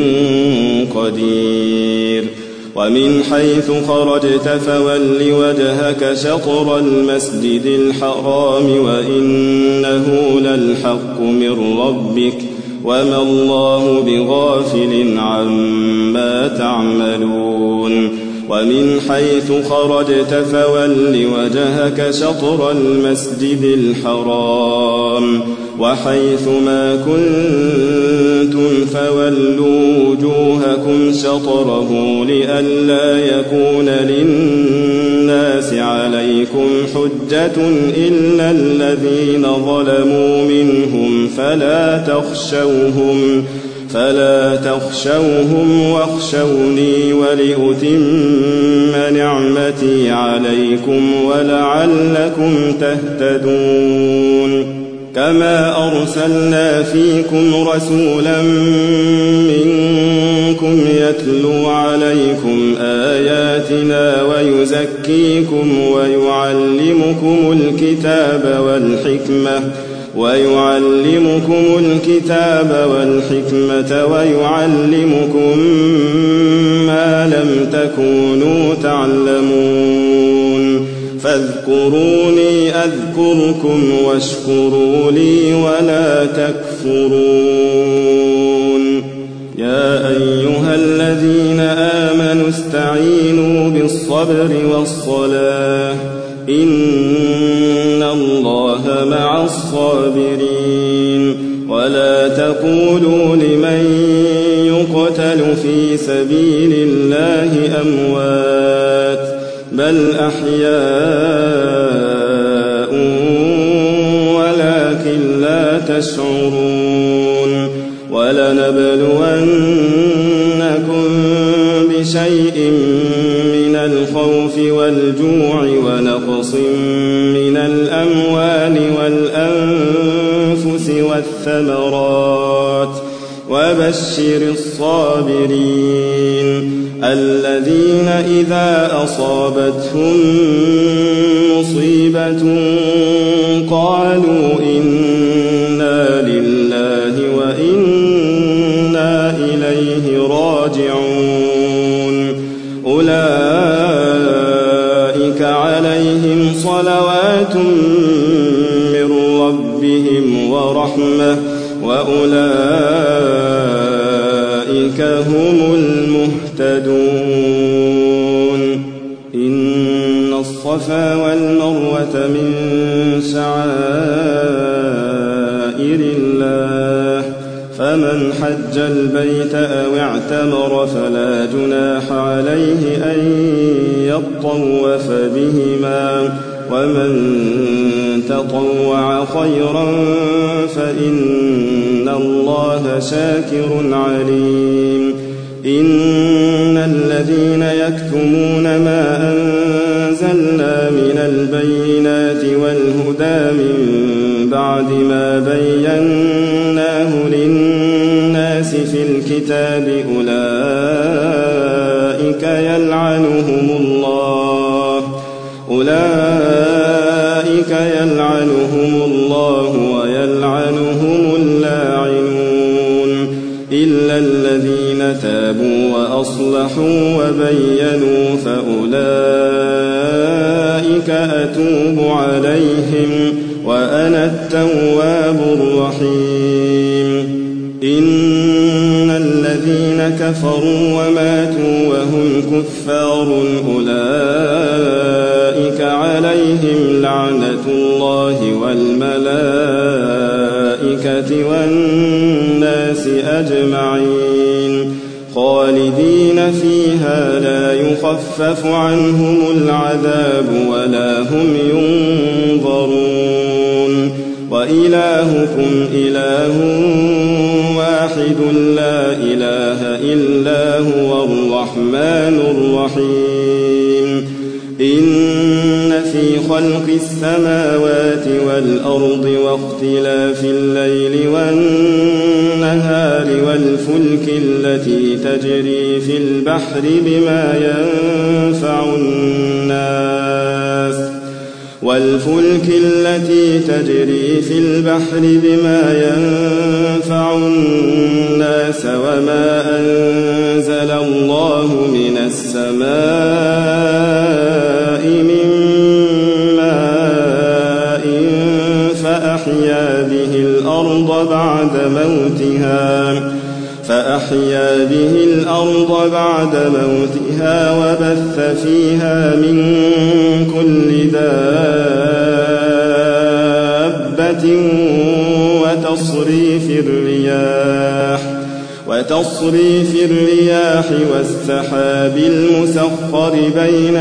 قدير ومن حيث خرجت فول وجهك شطر المسجد الحرام وإنه للحق من ربك وما الله بغافل عما تعملون ومن حيث خرجت فول وجهك شطر المسجد الحرام وحيثما كنتم فولوا وجوهكم شطره لئلا يكون للناس عليكم حجة إلا الذين ظلموا منهم فلا تخشوهم واخشوني ولأتم نعمتي عليكم ولعلكم تهتدون كما أرسلنا فيكم رسولا منكم يتلو عليكم آياتنا ويزكيكم ويعلمكم الكتاب والحكمة ويعلمكم ما لم تكونوا تعلمون فاذكروني أذكركم واشكروا لي ولا تكفرون يا أيها الذين آمنوا استعينوا بالصبر والصلاة إن الله مع الصابرين ولا تقولوا لمن يقتل في سبيل الله أموات بل أحياء ولكن لا تشعرون ولنبلونكم بشيء من الخوف والجوع ونقص من الأموال والأنفس والثمرات وبشر الصابرين الذين إذا أصابتهم مصيبة قالوا إنا لله وإنا إليه راجعون أولئك عليهم صلوات من ربهم ورحمة وأولئك هم المهتدون إن الصفا والمروة من شعائر الله فمن حج البيت أو اعتمر فلا جناح عليه أن يطوف بهما ومن تطوع خيرا فإن الله شاكر عليم إن الذين يكتمون ما أنزلنا من البينات والهدى من بعد ما بيناه للناس في الكتاب أولئك يلعنهم الله ويلعنهم اللاعنون إلا الذين تابوا وأصلحوا وبينوا فأولئك أتوب عليهم وأنا التواب الرحيم إن الذين كفروا وماتوا وهم كفار أولئك عليهم لعنة الله والملائكة والناس أجمعين خالدين فيها لا يخفف عنهم العذاب ولا هم ينظرون وإلهكم إله واحد لا إله إلا هو الرحمن الرحيم إن في خلق السماوات والأرض واختلاف الليل والنهار والفلك التي تجري في البحر بما ينفع الناس وما أنزل الله من السماء من ماء فأحيا به الأرض بعد موتها وبث فيها من كل دابة وتصريف الرياح والسحاب المسخر بين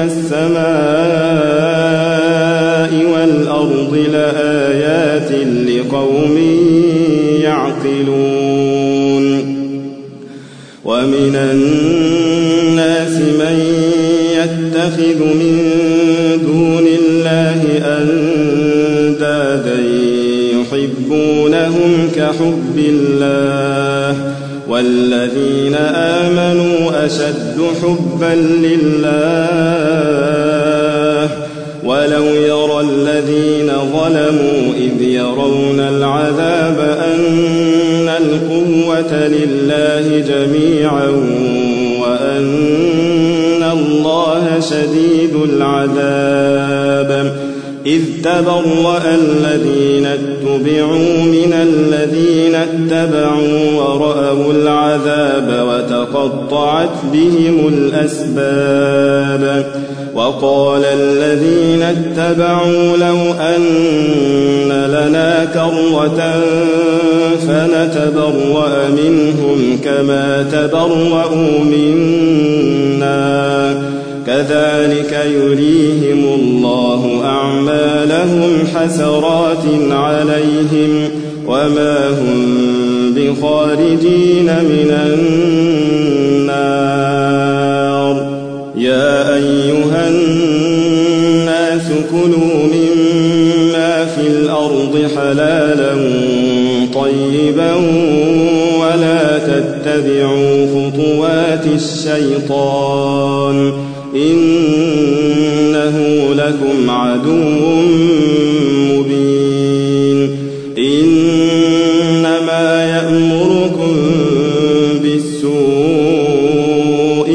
السماء والأرض لآيات لقوم يعقلون. ومن الناس من يتخذ من دون الله أندادا يحبونهم كحب الله والذين آمنوا أشد حبا لله ولو يرى الذين ظلموا إذ يرون العذاب أن القوة لله جميعا وأن الله شديد العذاب إذ تبرأ الذين اتبعوا من الذين اتبعوا ورأوا العذاب وتقطعت بهم الأسباب وقال الذين اتبعوا لو أن لنا كرة فنتبرأ منهم كما تبرأوا منا كذلك يريهم الله أعمالهم حسرات عليهم وما هم بخارجين من النار. يا أيها الناس كلوا مما في الأرض حلالا طيبا ولا تتبعوا خطوات الشيطان إنه لكم عدو مبين. إنما يأمركم بالسوء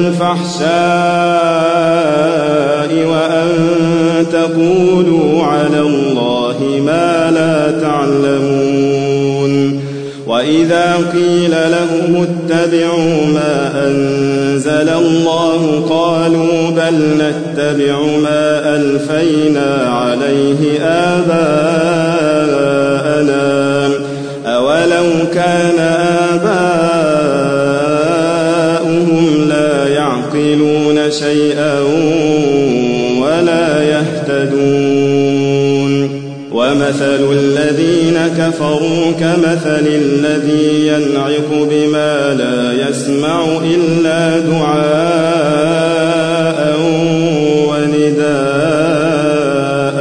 والفحشاء وأن تقولوا على الله ما لا تعلمون. وإذا قيل لهم اتبعوا ما أنزل الله قالوا بل نتبع ما ألفينا عليه آباءنا أولو كان آباؤهم لا يعقلون شيئا ولا يهتدون. ومثل الذين كفروا كمثل الذي ينعق بما لا يسمع إلا دعاء ونداء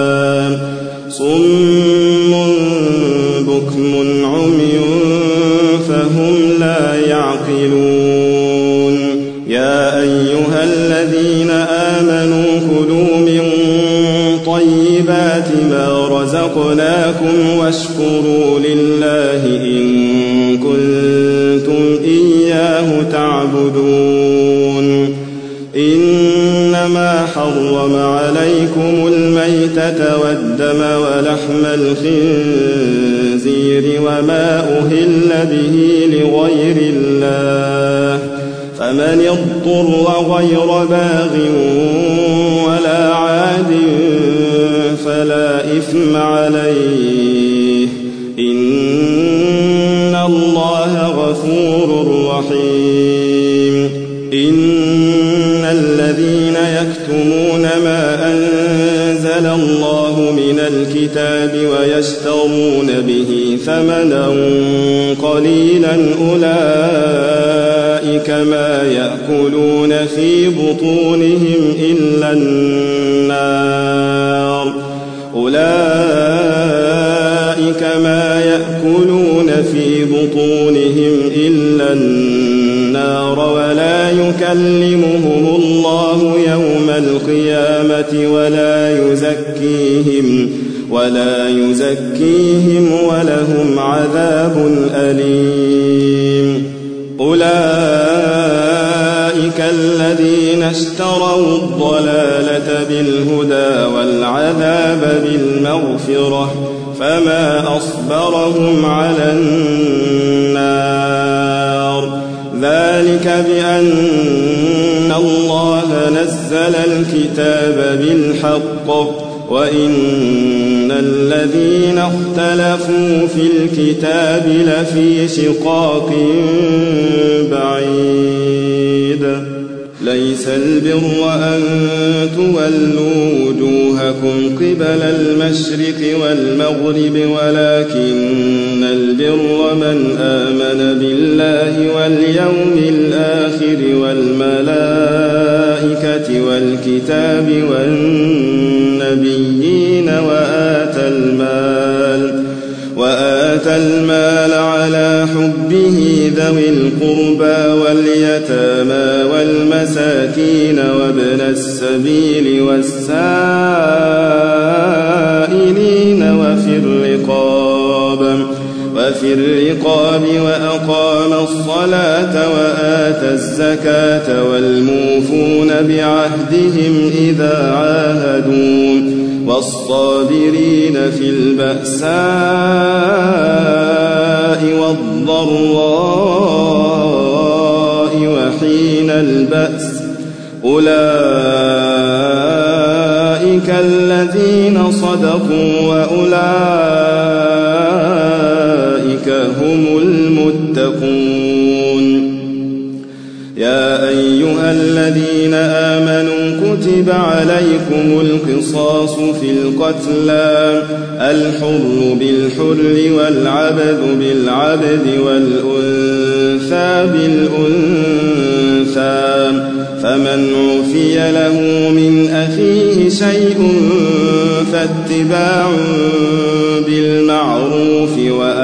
صم بكم عمي فهم لا يعقلون. يا أيها الذين آمنوا كلوا من طيبات ما رزقناكم واشكروا لله إن كنتم إياه تعبدون. إنما حرم عليكم الميتة والدم ولحم الخنزير وما أهل به لغير الله فمن اضطر غير باغ ولا عاد فلا إثم عليه إن الله غفور رحيم. إن الذين يكتمون ما أنزل الله من الكتاب ويشترون به ثمنا قليلا أولئك ما يأكلون في بطونهم إلا النار في بطونهم إلا النار يكلمهم الله يوم القيامة ولا يزكيهم ولهم عذاب أليم. أولئك الذين اشتروا الضلالة بالهدى والعذاب بالمغفرة فما أصبرهم على النار. ذلك بأن الله نزل الكتاب بالحق وإن الذين اختلفوا في الكتاب لفي شقاق بعيد ليس البر أن تولوا وجوهكم قبل المشرق والمغرب ولكن البر من آمن بالله واليوم الآخر والملائكة والكتاب والنبيين وآتى المال على حبه ذوي القربى واليتامى والمساكين وابن السبيل والسائلين وفي الرقاب وأقام الصلاة وآتى الزكاة والموفون بعهدهم إذا عاهدوا والصابرين في البأساء والضراء وحين البأس أولئك الذين صدقوا وأولئك هم المتقون يا أيها الذين آمنوا كتب عليكم القصاص في القتلى الحر بالحر والعبد بالعبد والأنثى بالأنثى فمن عفي له من أخيه شيء فاتباع بالمعروف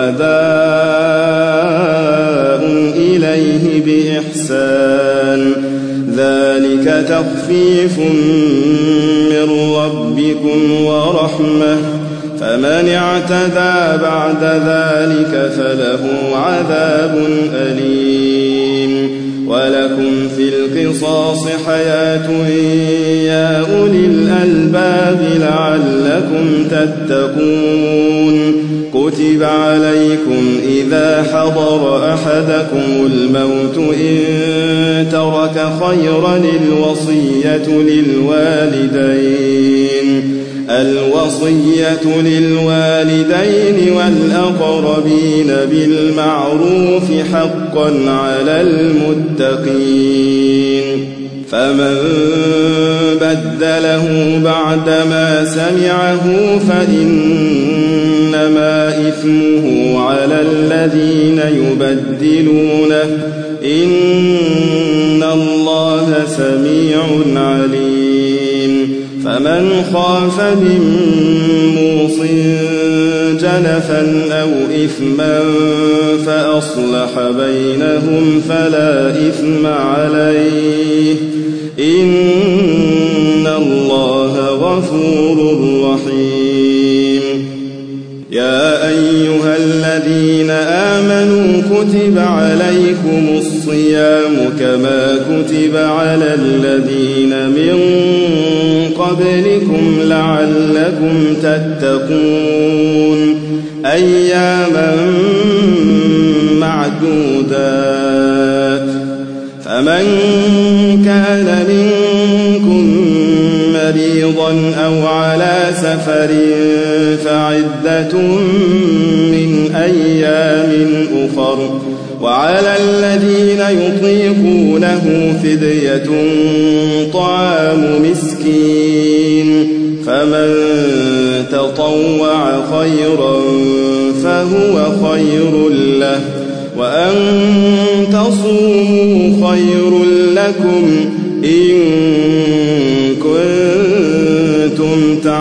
وأداء إليه بإحسان ذلك تخفيف من ربكم ورحمة فمن اعتدى بعد ذلك فله عذاب أليم ولكم في القصاص حياة يا أولي الألباب لعلكم تتقون كتب عليكم إذا حضر أحدكم الموت إن ترك خيرا الوصية للوالدين والأقربين بالمعروف حقا على المتقين فمن بدله بعدما سمعه فإنما إثمه على الذين يبدلونه إن الله سميع عليم فمن خاف من موص جنفا أو إثما فأصلح بينهم فلا إثم عليه إن الله غفور رحيم يا أيها الذين آمنوا كتب عليكم الصيام كما كتب على الذين من قبلكم لعلكم تتقون أياما معدودات فمن كان منكم مريضا أو على سفر فعدة من أيام أخر وعلى الذين يطيقونه فدية طعام مسكين فمن تطوع خيرا فهو خير له وأن تصوموا خير لكم إن كنتم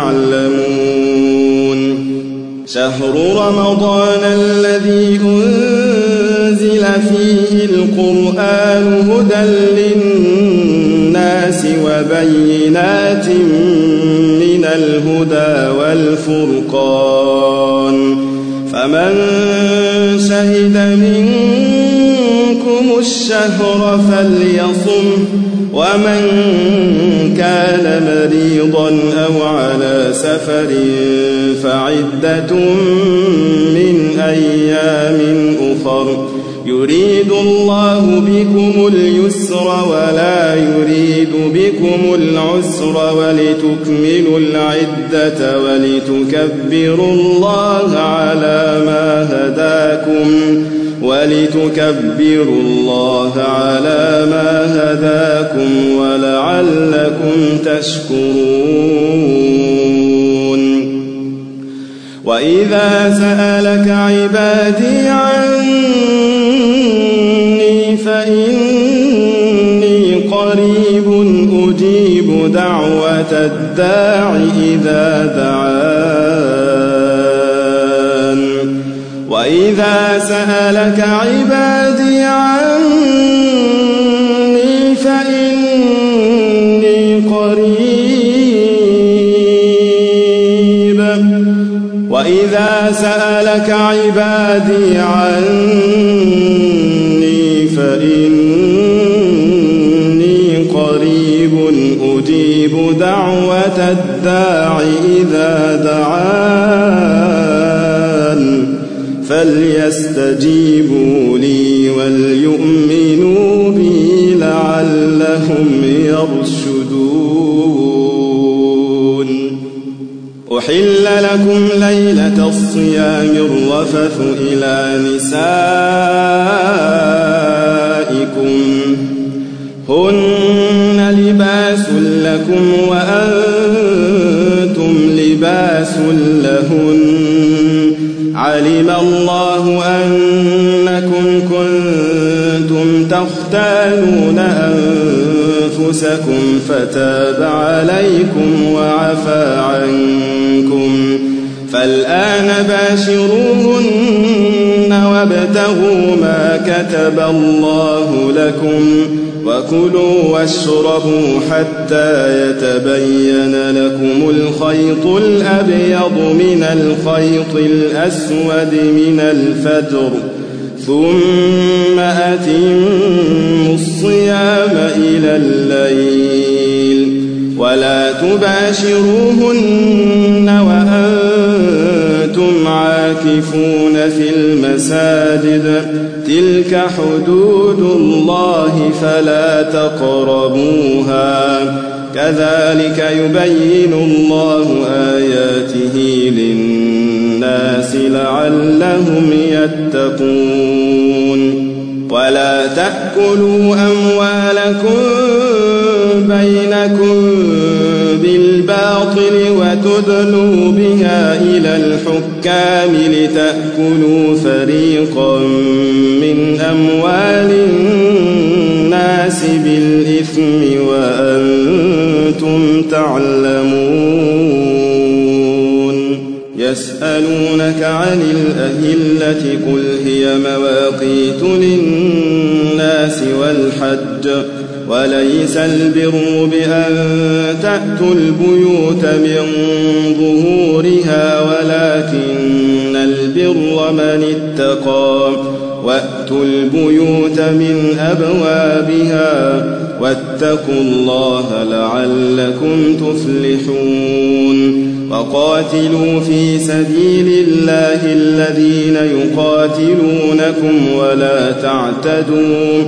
تعلمون شهر رمضان الذي أنزل فيه القرآن هدى للناس وبينات من الهدى والفرقان فمن شهد منكم الشهر فليصم ومن كان مريضا أو على سفر فعدة من أيام أخر يريد الله بكم اليسر ولا يريد بكم العسر ولتكملوا العدة ولتكبروا الله على ما هداكم ولعلكم تشكرون وإذا سألك عبادي عني فإني قريب أجيب دعوة الداع إذا دعان وإذا سألك عبادي عني فإني قريب وإذا سألك عبادي عني فإني قريب أجيب دعوة الداع إذا دعان فليستجيبوا لي وليؤمنوا بي لعلهم يرشدون أحل لكم ليلة الصيام الرفث إلى نسائكم هن لباس لكم وأنتم لباس لهن علم الله أنكم كنتم تختانون أنفسكم فتاب عليكم وعفى عنكم فالآن باشروهن وابتغوا ما كتب الله لكم وكلوا واشربوا حتى يتبين لكم الخيط الأبيض من الخيط الأسود من الفجر ثم أتموا الصيام إلى الليل ولا تباشروهن وأنتم عاكفون في المساجد تلك حدود الله فلا تقربوها كذلك يبين الله آياته للناس لعلهم يتقون ولا تأكلوا أموالكم بينكم بالباطل وتدلوا بها إلى الحكام لتأكلوا فريقا من أموال الناس بالإثم وأنتم تعلمون يسألونك عن الأهلة قل هي مواقيت للناس والحج وليس البر بأن تأتوا البيوت من ظهورها ولكن البر من اتقى وأتوا البيوت من أبوابها واتقوا الله لعلكم تفلحون وقاتلوا في سبيل الله الذين يقاتلونكم ولا تعتدوا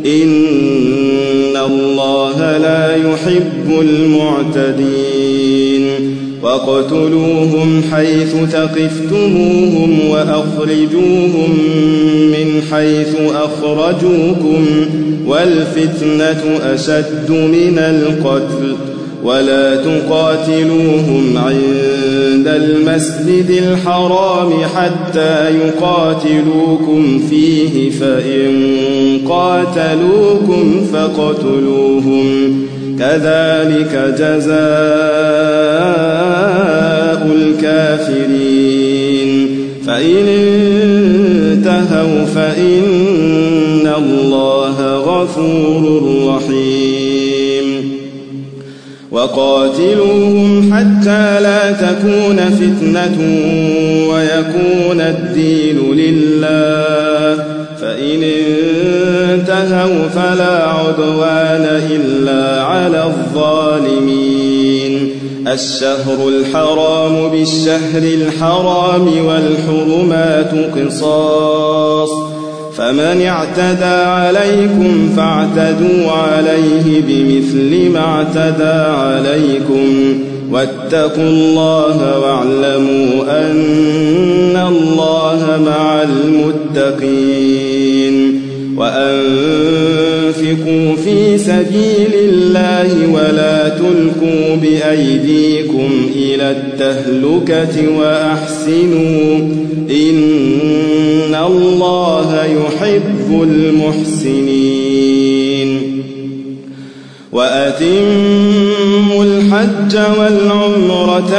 إن الله لا يحب المعتدين واقتلوهم حيث ثقفتموهم وأخرجوهم من حيث أخرجوكم والفتنة أشد من القتل ولا تقاتلوهم عند المسجد الحرام حتى يقاتلوكم فيه فإن قاتلوكم فاقتلوهم كذلك جزاء الكافرين فإن انتهوا فإن الله غفور رحيم وقاتلوهم حتى لا تكون فتنة ويكون الدين لله فإن انتهوا فلا عدوان إلا على الظالمين الشهر الحرام بالشهر الحرام والحرمات قصاص فمن اعتدى عليكم فاعتدوا عليه بمثل ما اعتدى عليكم واتقوا الله واعلموا أن الله مع المتقين وأنفقوا في سبيل الله ولا تلقوا بأيديكم إلى التهلكة وأحسنوا إن الله يحب المحسنين وأتموا الحج والعمرة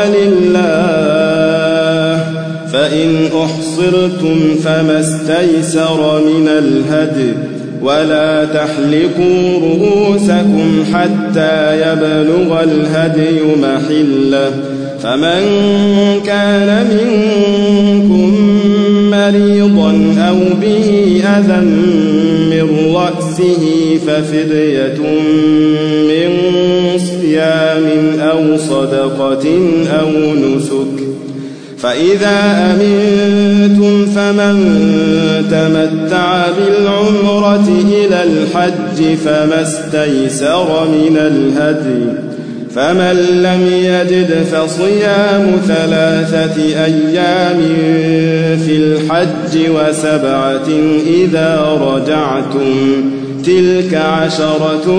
لله فإن أحصرتم فما استيسر من الهدي ولا تحلقوا رؤوسكم حتى يبلغ الهدي محله فمن كان منكم مريضا أو به أذى من رأسه ففدية من صيام أو صدقة أو نسك فإذا أمنتم فمن تمتع بالعمرة إلى الحج فما استيسر من الهدي فمن لم يجد فصيام 3 أيام في الحج و7 إذا رجعتم تلك 10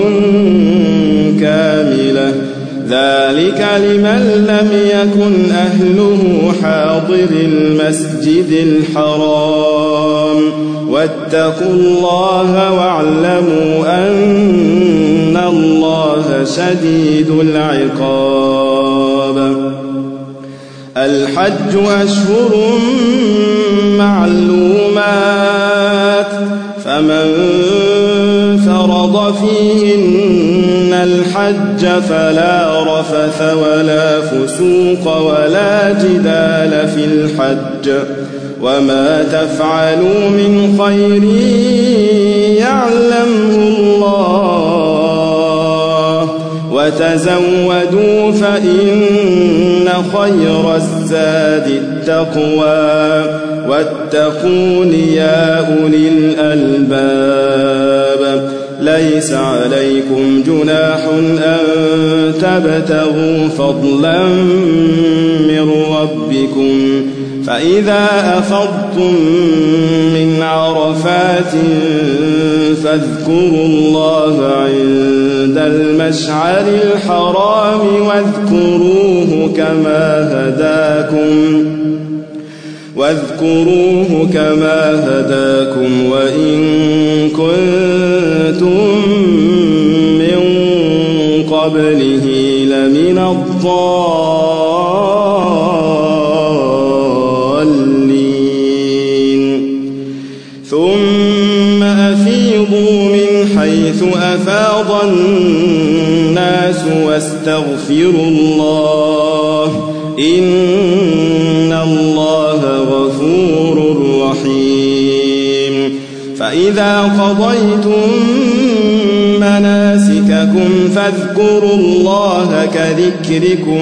كاملة ذلك لمن لم يكن أهله حاضر المسجد الحرام واتقوا الله واعلموا أن الله شديد العقاب الحج أشهر معلومات فمن فرض فيهن الحج فلا رفث ولا فسوق ولا جدال في الحج وما تفعلوا من خير يعلمه الله وتزودوا فإن خير الزاد التقوى واتقون يا أولي الألباب ليس عليكم جناح أن تبتغوا فضلا من ربكم فإذا أفضتم من عرفات فاذكروا الله عند المشعر الحرام واذكروه كما هداكم وإن كنتم من قبله لمن الضالين ثم أفيضوا من حيث أفاض الناس واستغفروا الله إن الله غفور رحيم فإذا قضيتم مناسككم فاذكروا الله كذكركم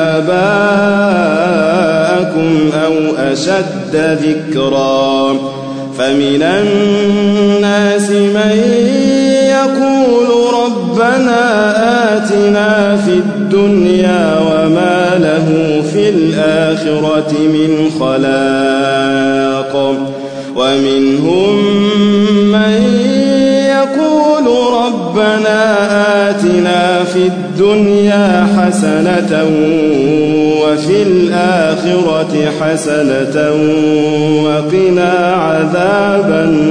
آباءكم أو أشد ذكرا فمن الناس من يقول ربنا آتنا في الدنيا وما له في الآخرة من خلاق ومنهم من يقول ربنا آتنا في الدنيا حسنة وفي الآخرة حسنة وقنا عذاب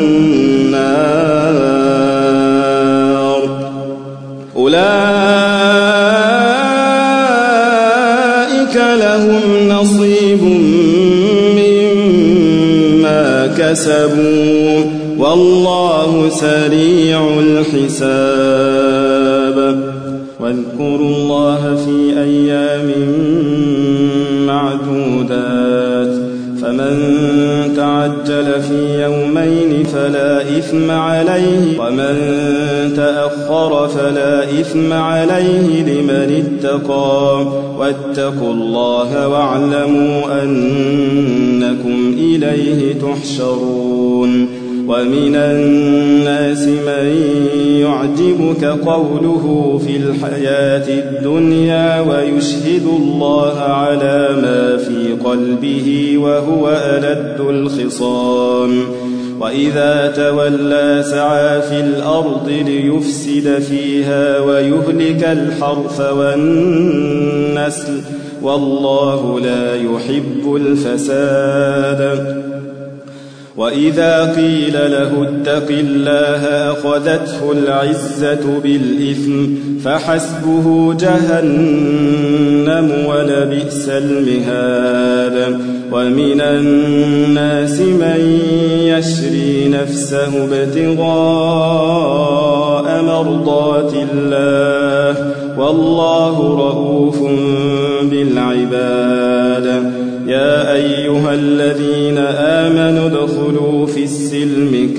النار أولئك لهم نصيب مما كسبوا والله سريع الحساب واذكروا الله في أيام معدودات فمن تعجل في يومين فلا إثم عليه ومن تأخر فلا إثم عليه لمن اتقى واتقوا الله واعلموا أنكم إليه تحشرون ومن الناس من يعجبك قوله في الحياة الدنيا ويشهد الله على ما في قلبه وهو ألد الخصام وإذا تولى سعى في الأرض ليفسد فيها ويهلك الحرث والنسل والله لا يحب الفساد. وإذا قيل له اتق الله أخذته العزة بالإثم فحسبه جهنم ولبئس المهاد. ومن الناس من يشري نفسه ابتغاء مرضات الله والله رؤوف بالعباد. يا أيها الذين آمنوا ادخلوا في السلم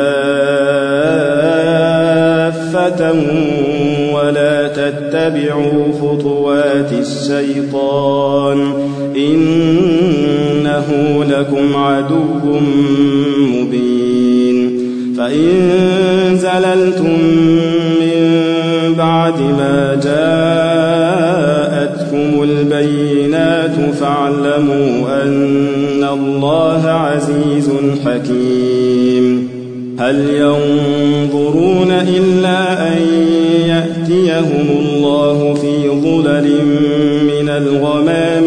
كافة ولا تتبعوا خطوات الشيطان إنه لكم عدو مبين. فإن زللتم من بعد ما جاءتكم البينات فاعلموا أن الله عزيز حكيم. هل ينظرون إلا أن يأتيهم الله في ظلل من الغمام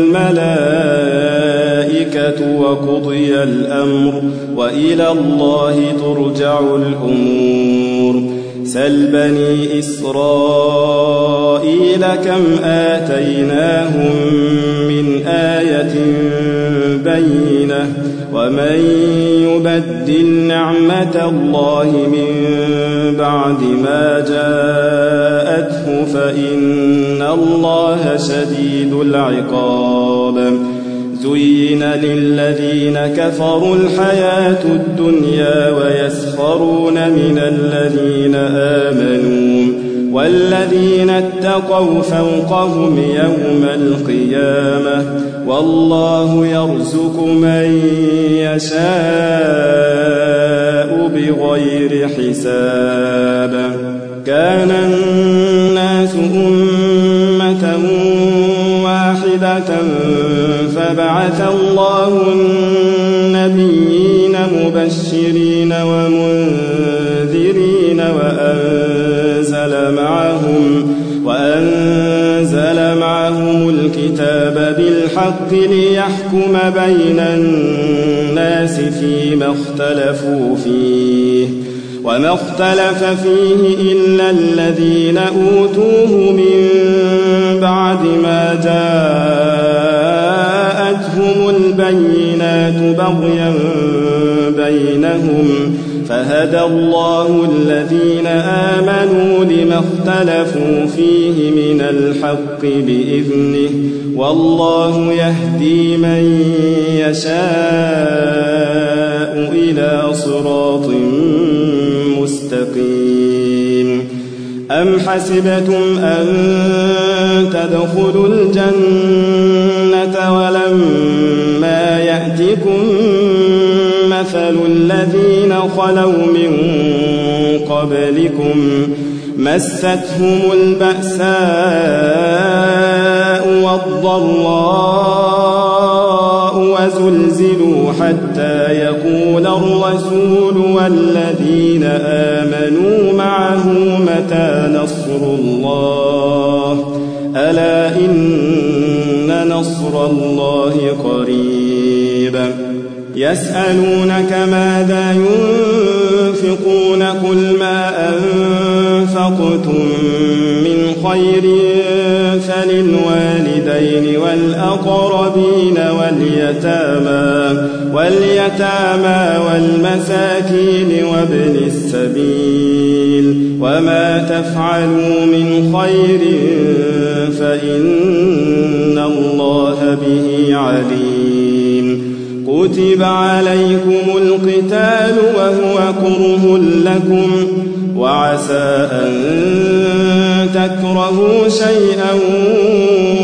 والملائكة وقضي الأمر وإلى الله ترجع الأمور. سل بني إسرائيل كم آتيناهم من آية بينة ومن يبدل نعمة الله من بعد ما جاءته فإن الله شديد العقاب. زين للذين كفروا الحياة الدنيا ويسخرون من الذين آمنوا والذين اتقوا فوقهم يوم القيامة والله يرزق من يشاء بغير حساب. كان الناس أمة واحدة فبعث الله النبيين مبشرين ومنذرين وأنزل معهم الكتاب بالحق ليحكم بين الناس فيما اختلفوا فيه وما اختلف فيه إلا الذين أوتوه من بعد ما جاءتهم البينات بغيا بينهم فهدى الله الذين آمنوا لما اختلفوا فيه من الحق بإذنه والله يهدي من يشاء إلى صراط مستقيم. أم حسبتم أن تدخلوا الجنة ولما يأتكم مثل الذين خلوا من قبلكم مستهم البأساء والضراء وزلزلوا حتى يقول الرسول والذين آمنوا معه متى نصر الله ألا إن نصر الله قريب. يسألونك ماذا ينفقون قل ما أنفقتم من خير فللوالدين والأقربين واليتامى والمساكين وابن السبيل وما تفعلوا من خير فإن الله به عليم. كتب عليكم القتال وهو كره لكم وعسى أن تكرهوا شيئا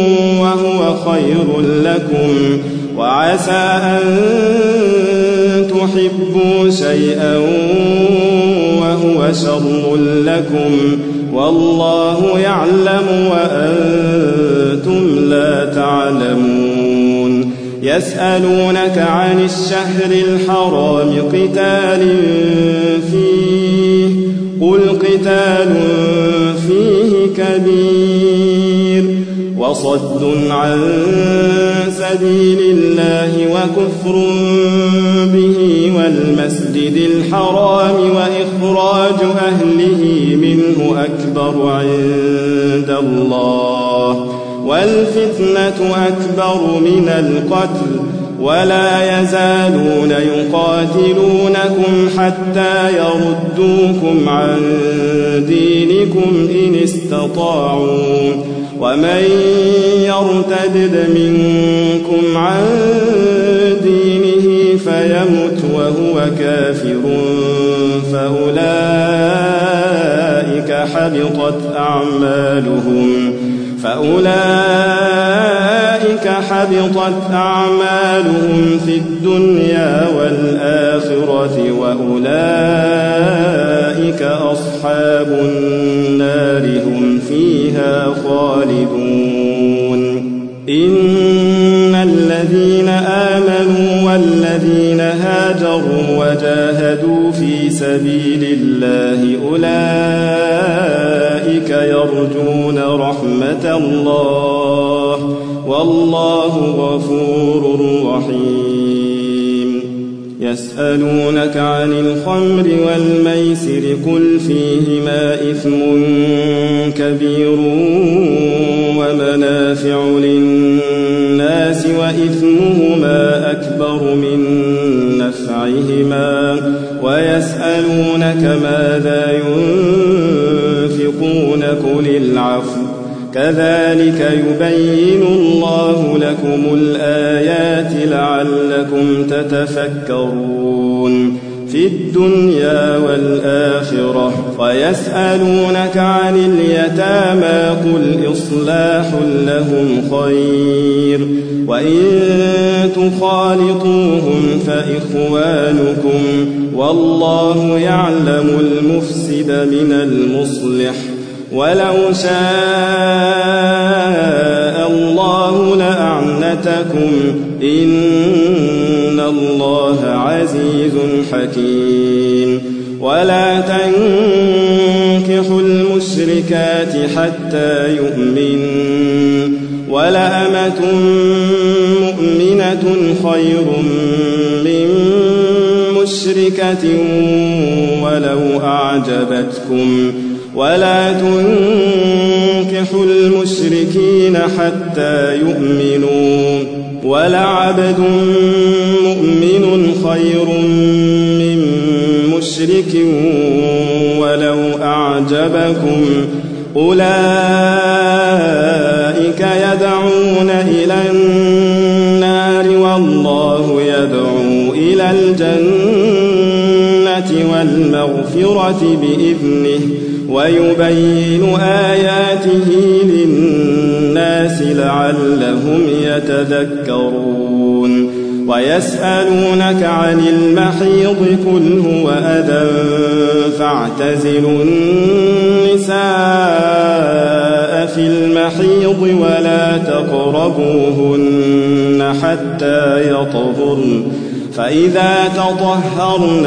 وهو خير لكم وعسى أن تحبوا شيئا وهو شر لكم والله يعلم وأنتم لا تعلمون يسألونك عن الشهر الحرام قتال فيه قل قتال فيه كبير وصد عن سبيل الله وكفر به والمسجد الحرام وإخراج أهله منه أكبر عند الله والفتنة أكبر من القتل ولا يزالون يقاتلونكم حتى يردوكم عن دينكم إن استطاعوا ومن يرتد منكم عن دينه فيمت وهو كافر فأولئك حبطت أعمالهم في الدنيا والآخرة وأولئك أصحاب النار هم فيها خالدون إن الذين آمنوا والذين هاجروا وجاهدوا في سبيل الله أولئك يرجون رحمة الله والله غفور رحيم يسألونك عن الخمر والميسر قل فيهما إثم كبير ومنافع للناس وإثمهما أكبر من نفعهما ويسألونك ماذا ينفقون قل العفو كذلك يبين الله لكم الآيات لعلكم تتفكرون في الدنيا والآخرة ويسألونك عن اليتامى قل إصلاح لهم خير وإن تخالطوهم فإخوانكم والله يعلم المفسد من المصلح ولو شاء الله لأعنتكم إن الله عزيز حكيم ولا تنكحوا المشركات حتى يؤمن ولأمة مؤمنة خير من مشركة ولو أعجبتكم ولا تنكحوا المشركين حتى يؤمنوا ولعبد مؤمن خير من مشرك ولو أعجبكم أولئك يدعون إلى النار والله يدعو إلى الجنة والمغفرة بإذنه ويبين آياته للناس لعلهم يتذكرون ويسألونك عن المحيض قل هو أذى فاعتزلوا النساء في المحيض ولا تقربوهن حتى يطهرن فإذا تطهرن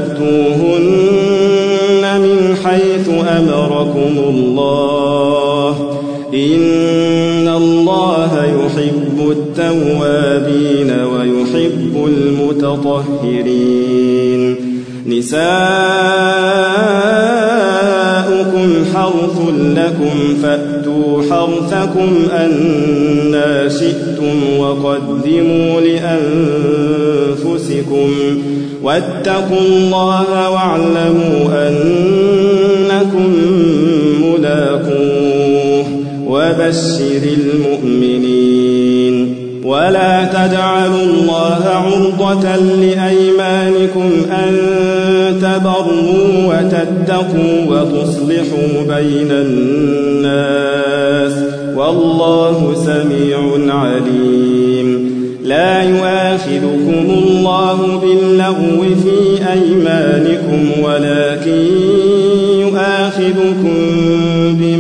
فأتوهن من حيث أمركم الله إن الله يحب التوابين ويحب المتطهرين نساؤكم حرث لكم فأتوا حرثكم أنى شئتم وقدموا لأنفسكم واتقوا الله واعلموا أنكم ملاقوه وبشر المؤمنين ولا تجعلوا الله عرضة لأيمانكم أن تبروا وتتقوا وتصلحوا بين الناس والله سميع عليم لا يؤاخذكم الله باللغو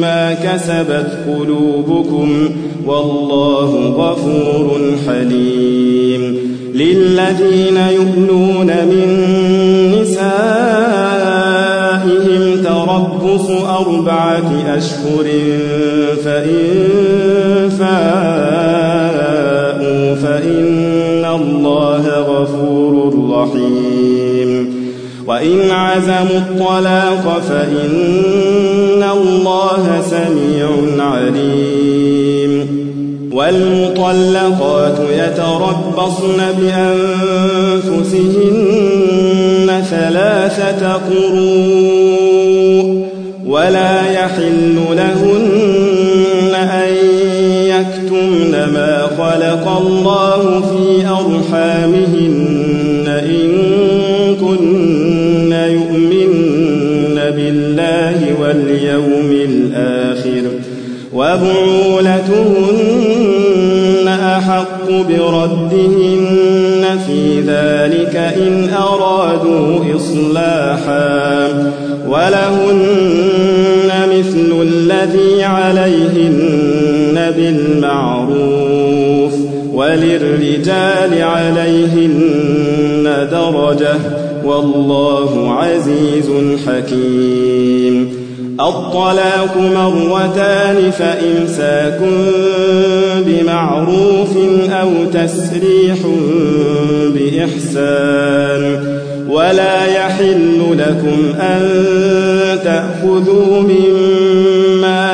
بما كسبت قلوبكم والله غفور حليم للذين يؤلون من نسائهم تربص 4 أشهر فإن فاءوا فإن الله غفور رحيم وإن عزموا الطلاق فإن الله سميع عليم والمطلقات يتربصن بأنفسهن 3 قروء ولا يحل لهن أن يكتمن ما خلق الله في أرحامهن إن كن يؤمن بالله واليوم الآخر وبعولتهن أحق بردهن في ذلك إن أرادوا إصلاحا ولهن مثل الذي عليهن بالمعروف وللرجال عليهن درجة والله عزيز حكيم الطلاق 2 فإمساك بمعروف أو تسريح بإحسان ولا يحل لكم أن تأخذوا مما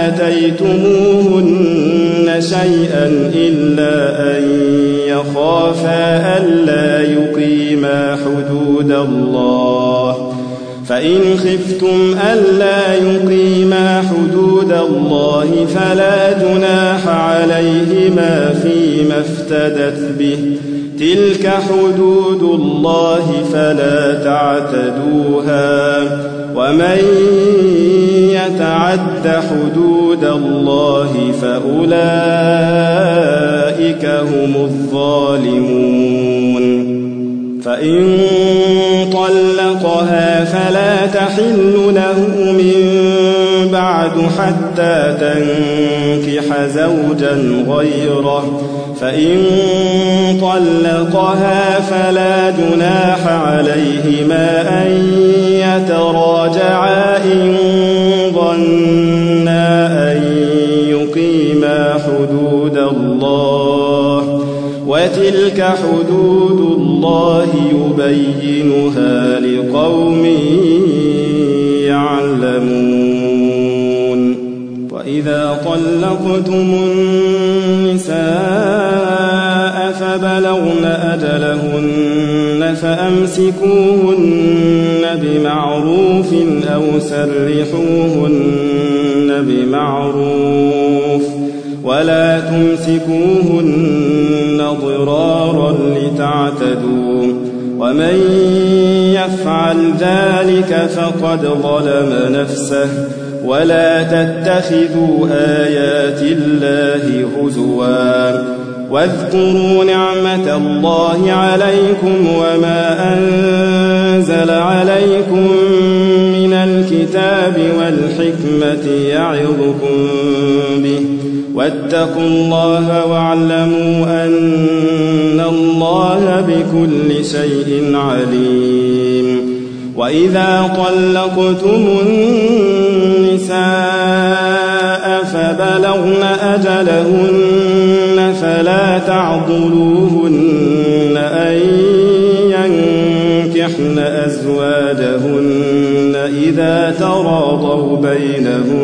آتيتموهن شيئا إلا أن يخافا ألا يقيما حدود الله فإن خفتم ألا يقيما حدود الله فلا جناح عليهما فيما افتدت به تلك حدود الله فلا تعتدوها ومن يتعد حدود الله فأولئك هم الظالمون فإن طلقها فلا تحل له من بعد حتى تنكح زوجا غيره فإن طلقها فلا جناح عليهما أن يتراجعا إن ظنا أن يقيما حدود الله وتلك حدود الله يبينها لقوم يعلمون وإذا طلقتم النساء فبلغن أجلهن فأمسكوهن بمعروف أو سرحوهن بمعروف ولا تمسكوهن ضرارا لتعتدوا ومن يفعل ذلك فقد ظلم نفسه ولا تتخذوا آيات الله هزوا واذكروا نعمة الله عليكم وما أنزل عليكم من الكتاب والحكمة يعظكم به واتقوا الله واعلموا أن الله بكل شيء عليم وإذا طلقتم النساء فبلغن أجلهن فلا تعضلوهن أن ينكحن أزواجهن إذا تراضوا بينهم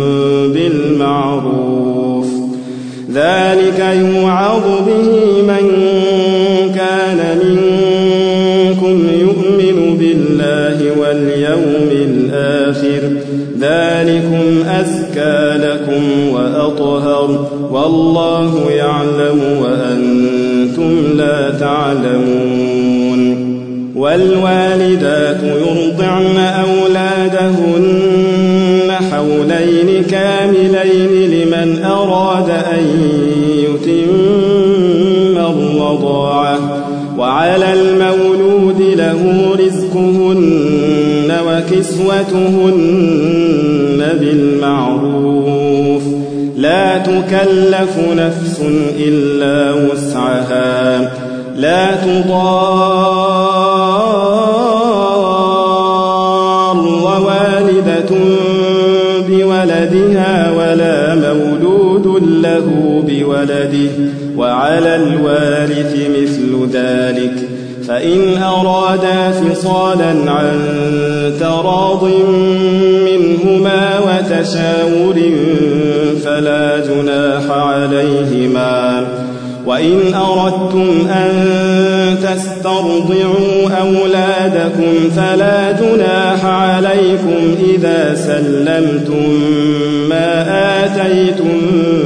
بالمعروف ذلك يوعظ به من كان منكم يؤمن بالله واليوم الآخر ذلكم أزكى لكم وأطهر والله يعلم وأنتم لا تعلمون والوالدات يرضعن أولادهن حولين كاملين لمن أراد أن يتم الرضاعة وعلى المولود له رزقهن وكسوتهن بالمعروف تكلف نفس إلا وسعها لا تضار والدة بولدها ولا مولود له بولده وعلى الوارث مثل ذلك فإن أرادا فصالا عن تراض منهما وتشاور فلا جناح عليهما وإن أردتم أن تسترضعوا أولادكم فلا جناح عليكم إذا سلمتم ما آتيتم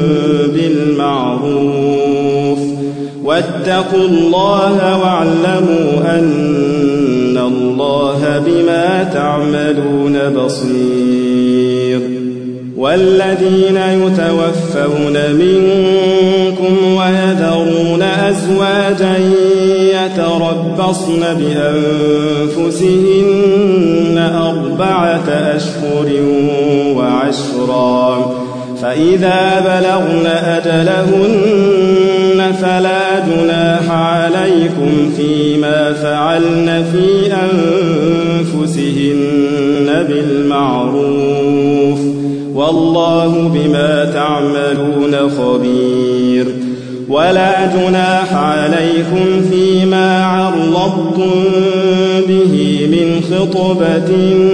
بالمعروف واتقوا الله واعلموا أن الله بما تعملون بصير والذين يتوفون منكم ويذرون أزواجا يتربصن بأنفسهن 4 أشهر و10 فإذا بلغن أجلهن فلا جناح عليكم فيما فعلن في أنفسهن بالمعروف والله بما تعملون خبير ولا جناح عليكم فيما عرضتم به من خطبة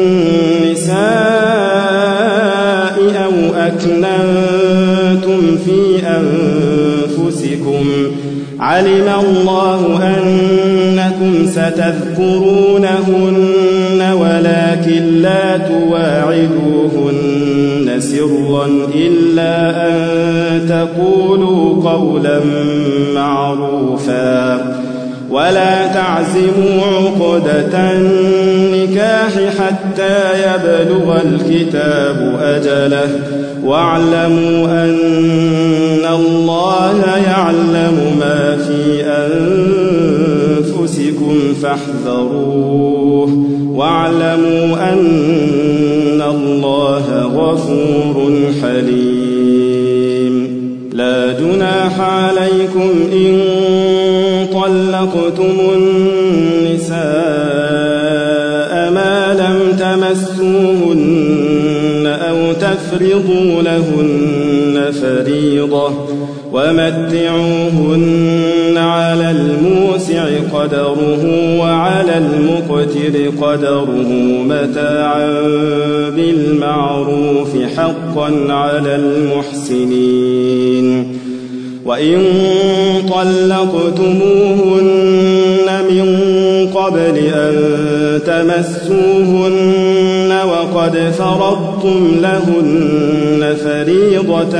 النساء أو أكننتم في أنفسكم علم الله أنكم ستذكرونهن ولكن لا تواعدوهن سرا إلا أن تقولوا قولا معروفا ولا تعزموا عقدة النكاح حتى يبلغ الكتاب أجله واعلموا أن الله يعلم ما في أنفسكم فاحذروه واعلموا أن الله غفور حليم لا جناح عليكم إن طلقتم النساء ما لم تمسوهن أو تفرضوا لهن فريضة ومتعوهن على الموسع قدره وعلى المقتر قدره متاعا بالمعروف حقا على المحسنين وإن طلقتموهن من قبل أن تمسوهن وقد فرضتم لهن فريضة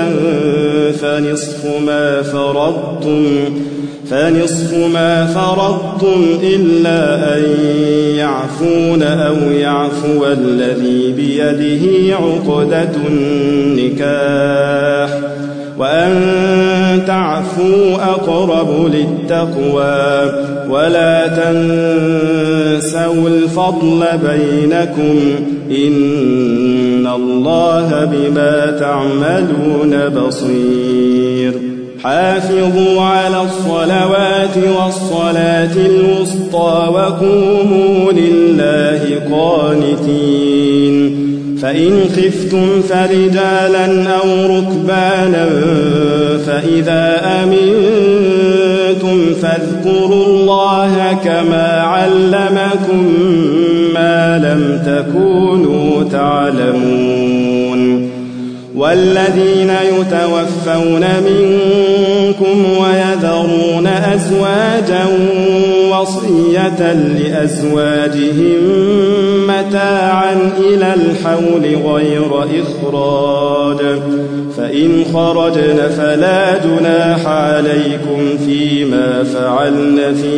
فنصف ما فرضتم إلا أن يعفون أو يعفو الذي بيده عقدة النكاح وأن تعفوا أقرب للتقوى ولا تنسوا الفضل بينكم إن الله بما تعملون بصير حافظوا على الصلوات والصلاة الوسطى وقوموا لله قانتين فإن خفتم فرجالا أو ركبانا فإذا أمنتم فاذكروا الله كما علمكم ما لم تكونوا تعلمون والذين يتوفون منكم ويذرون أزواجا وصية لأزواجهم متاعا إلى الحول غير إخراج فإن خرجن فلا جناح عليكم فيما فعلن في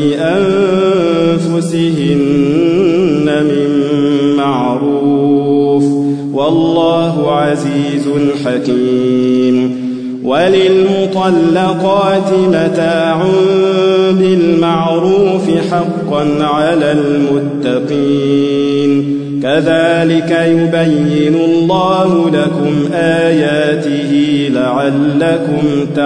أنفسهن من معروف والله عزيز حكيم وللمطلقات متاع بالمعروف حقا على المتقين كذلك يبين الله لكم آياته لعلكم لعلكم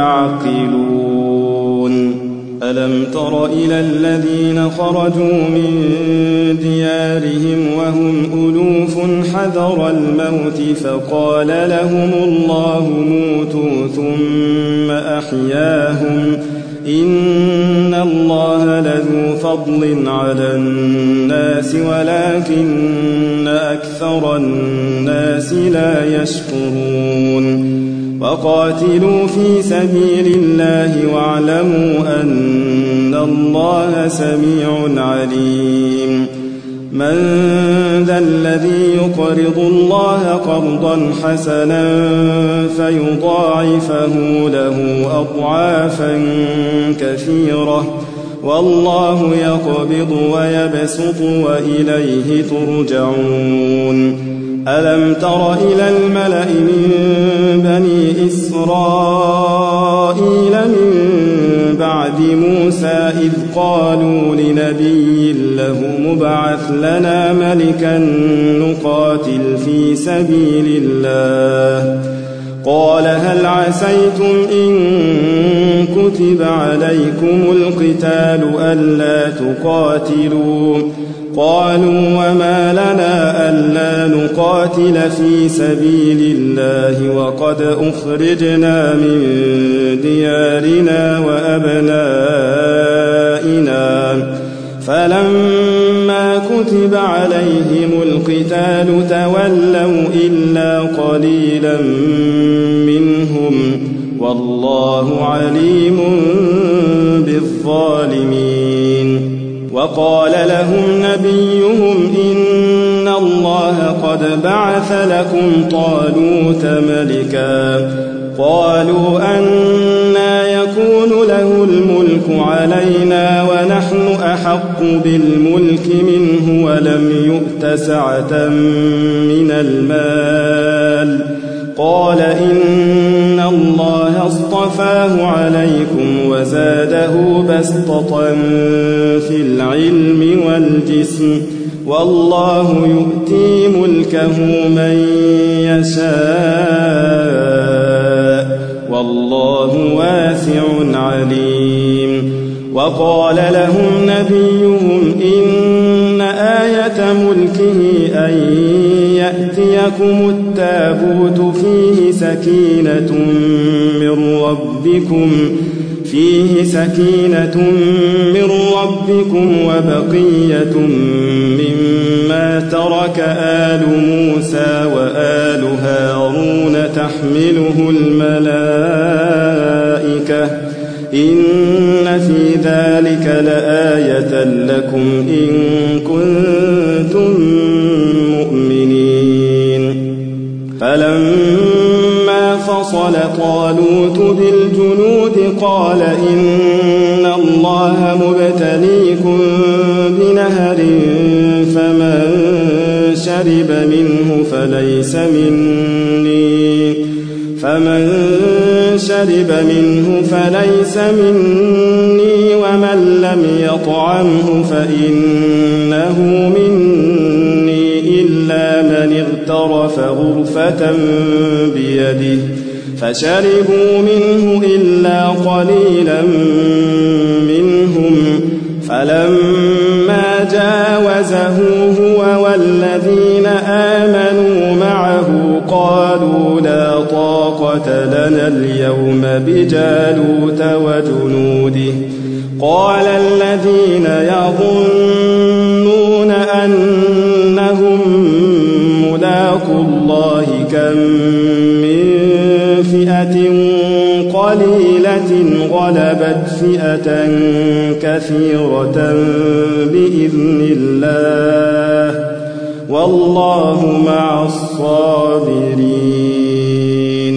تعقلون ألم تر إلى الذين خرجوا من ديارهم وهم ألوف حذر الموت فقال لهم الله موتوا ثم أحياهم إن الله لذو فضل على الناس ولكن أكثر الناس لا يشكرون وقاتلوا في سبيل الله واعلموا أن الله سميع عليم من ذا الذي يقرض الله قرضا حسنا فيضاعفه له أضعافا كثيرة والله يقبض ويبسط وإليه ترجعون ألم تر إلى الملأ من بني إسرائيل من بعد موسى إذ قالوا لنبي له مبعث لنا ملكا نقاتل في سبيل الله قال هل عسيتم إن كتب عليكم القتال ألا تقاتلوا قالوا وما لنا ألا نقاتل في سبيل الله وقد أخرجنا من ديارنا وأبنائنا فلما كتب عليهم القتال تولوا إلا قليلا منهم والله عليم بالظالمين وقال لهم نبيهم إن الله قد بعث لكم طالوت ملكا قالوا أنى يكون له الملك علينا ونحن أحق بالملك منه ولم يؤت سعة من المال قال إن الله اصطفاه عليكم وزاده بسطة في العلم والجسم والله يؤتي ملكه من يشاء والله واسع عليم وقال لهم نبيهم إن آية ملكه أن يأتيكم التابوت فيه سكينة من ربكم وبقية مما ترك آل موسى وآل هارون تحمله الملائكة إن في ذلك لآية لكم إن كنتم مؤمنين فلما فصل طالوت بالجنود قال إن الله مبتليكم بنهر فمن شرب منه فليس مني ومن لم يطعمه فإنه مني إلا من اغترف غرفة بيده فشربوا منه إلا قليلا منهم فلما جاوزه هو والذين آمنوا معه قالوا لا طاقة لنا اليوم بجالوت وجنوده قال الذين يظنون أنهم ملاقو الله كم من فئة قليلة غلبت فئة كثيرة بإذن الله والله مع الصابرين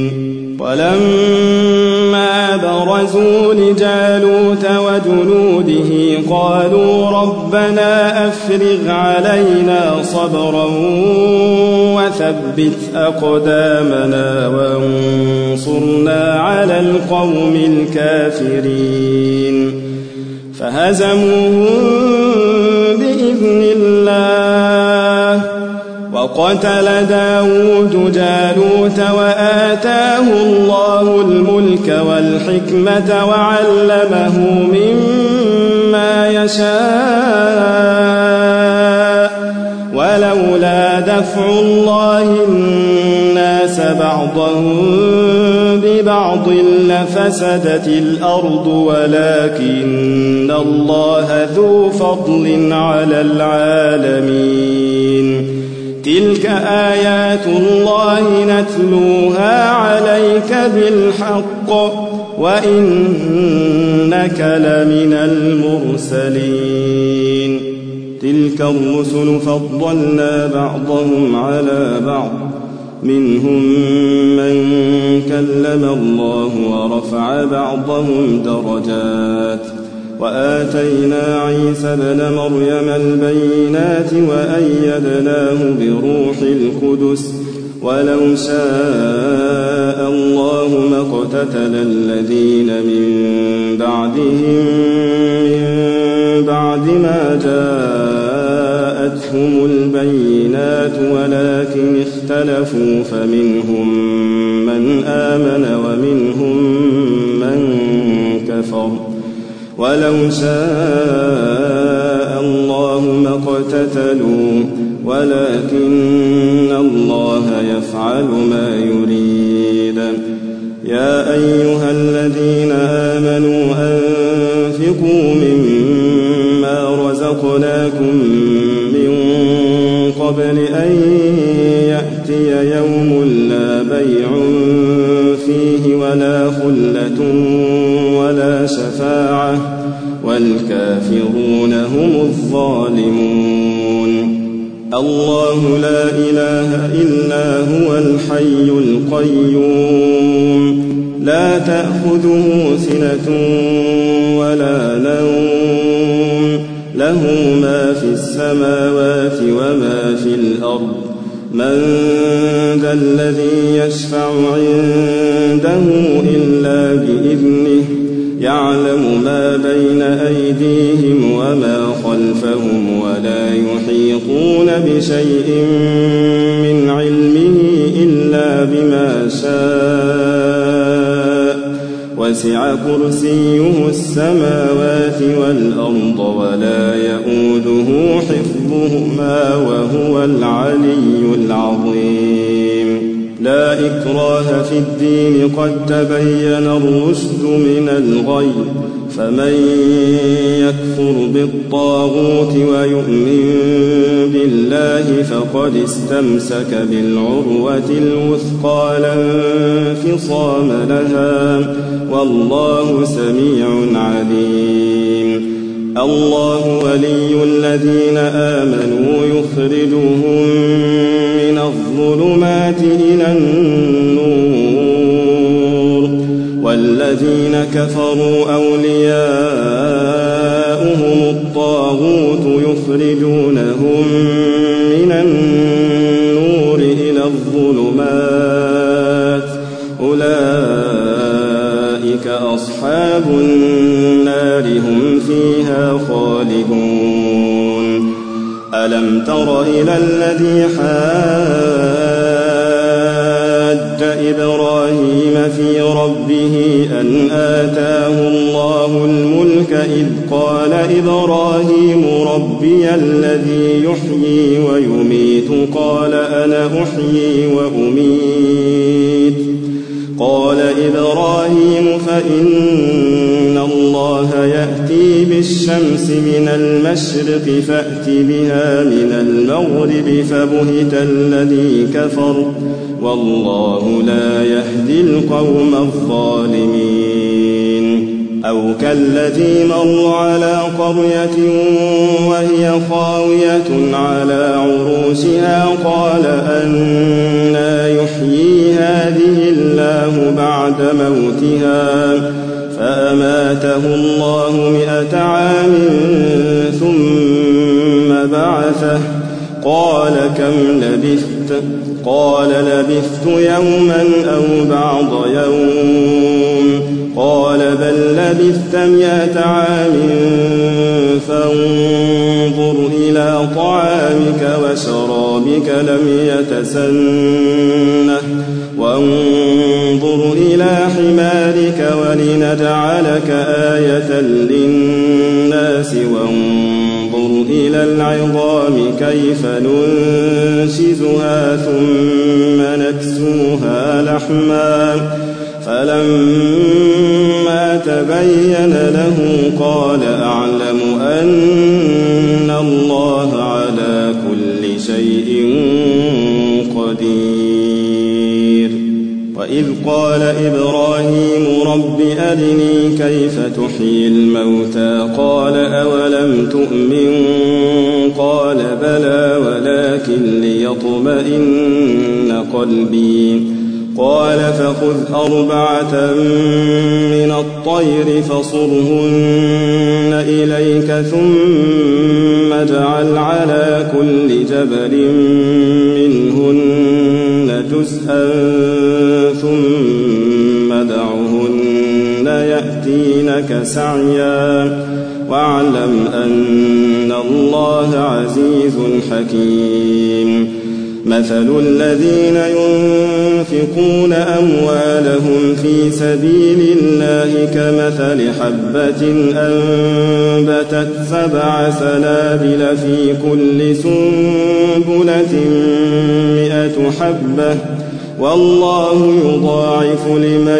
ولما برزوا لجالوت وجنوده قالوا ربنا أفرغ علينا صبرا وثبت أقدامنا وانصرنا على القوم الكافرين فهزموهم بإذن الله وقتل داود جالوت وآتاه الله الملك والحكمة وعلمه مما يشاء ولولا دفع الله الناس بعضهم ببعض لفسدت الأرض ولكن الله ذو فضل على العالمين تلك آيات الله نتلوها عليك بالحق وإنك لمن المرسلين تلك الرسل فضلنا بعضهم على بعض منهم من كلم الله ورفع بعضهم درجات وآتينا عيسى ابن مريم البينات وأيدناه بروح القدس ولو شاء الله ما اقتتل الذين من بعدهم من بعد ما جاءتهم البينات ولكن اختلفوا فمنهم من آمن ومنهم من كفر ولو شاء الله ما اقتتلوا ولكن الله يفعل ما يريد يا أيها الذين آمنوا أنفقوا مما رزقناكم من قبل أن يأتي يوم لا بيع فيه ولا خلة ولا شفاعة والكافرون هم الظالمون الله لا إله إلا هو الحي القيوم لا تأخذه سنة ولا نوم له ما في السماوات وما في الأرض من ذا الذي يشفع عنده إلا بإذنه يعلم ما بين أيديهم وما خلفهم ولا يحيطون بشيء من علمه إلا بما شاء وسع كرسيه السماوات والأرض ولا يؤوده حفظهما وهو العلي العظيم لا إكراه في الدين قد تبين الرشد من الغي فمن يكفر بالطاغوت ويؤمن بالله فقد استمسك بالعروة الوثقى لا انفصام لها والله سميع عليم الله ولي الذين آمنوا يخرجهم من الظلمات إلى النور والذين كفروا أولياؤهم الطاغوت يخرجونهم من النور إلى الظلمات أولئك أصحاب النار هم فيها خالدون ألم تر إلى الذي حاج إبراهيم في ربه أن آتاه الله الملك إذ قال إبراهيم ربي الذي يحيي ويميت قال أنا أحيي وأميت قال إبراهيم فإن الله يأتي بالشمس من المشرق فأت بها من المغرب فبهت الذي كفر والله لا يهدي القوم الظالمين أو كالذي مر على قرية وهي خاوية على عروشها قال أنى يحيي هذه الله بعد موتها فأماته الله 100 عام ثم بعثه قال كم لبثت قال لبثت يوما أو بعض يوم قال بل لبثت 100 عام فانظر إلى إلى طعامك وشرابك لم يتسنه وانظر إلى حمارك ولنجعلك آية للناس وانظر إلى العظام كيف ننشزها ثم نكسوها لحما فلما تبين له قال أعلم أن الله على كل شيء قدير. وإذ قال إبراهيم رب أرني كيف تحيي الموتى قال أولم تؤمن قال بلى ولكن ليطمئن قلبي قال فخذ 4 من الطير فصرهن إليك ثم اجعل على كل جبل منهن جزءا ثم دعهن يأتينك سعيا واعلم أن الله عزيز حكيم. مثل الذين ينفقون أموالهم في سبيل الله كمثل حبة أنبتت 7 سنابل في كل سنبلة 100 حبة والله يضاعف لمن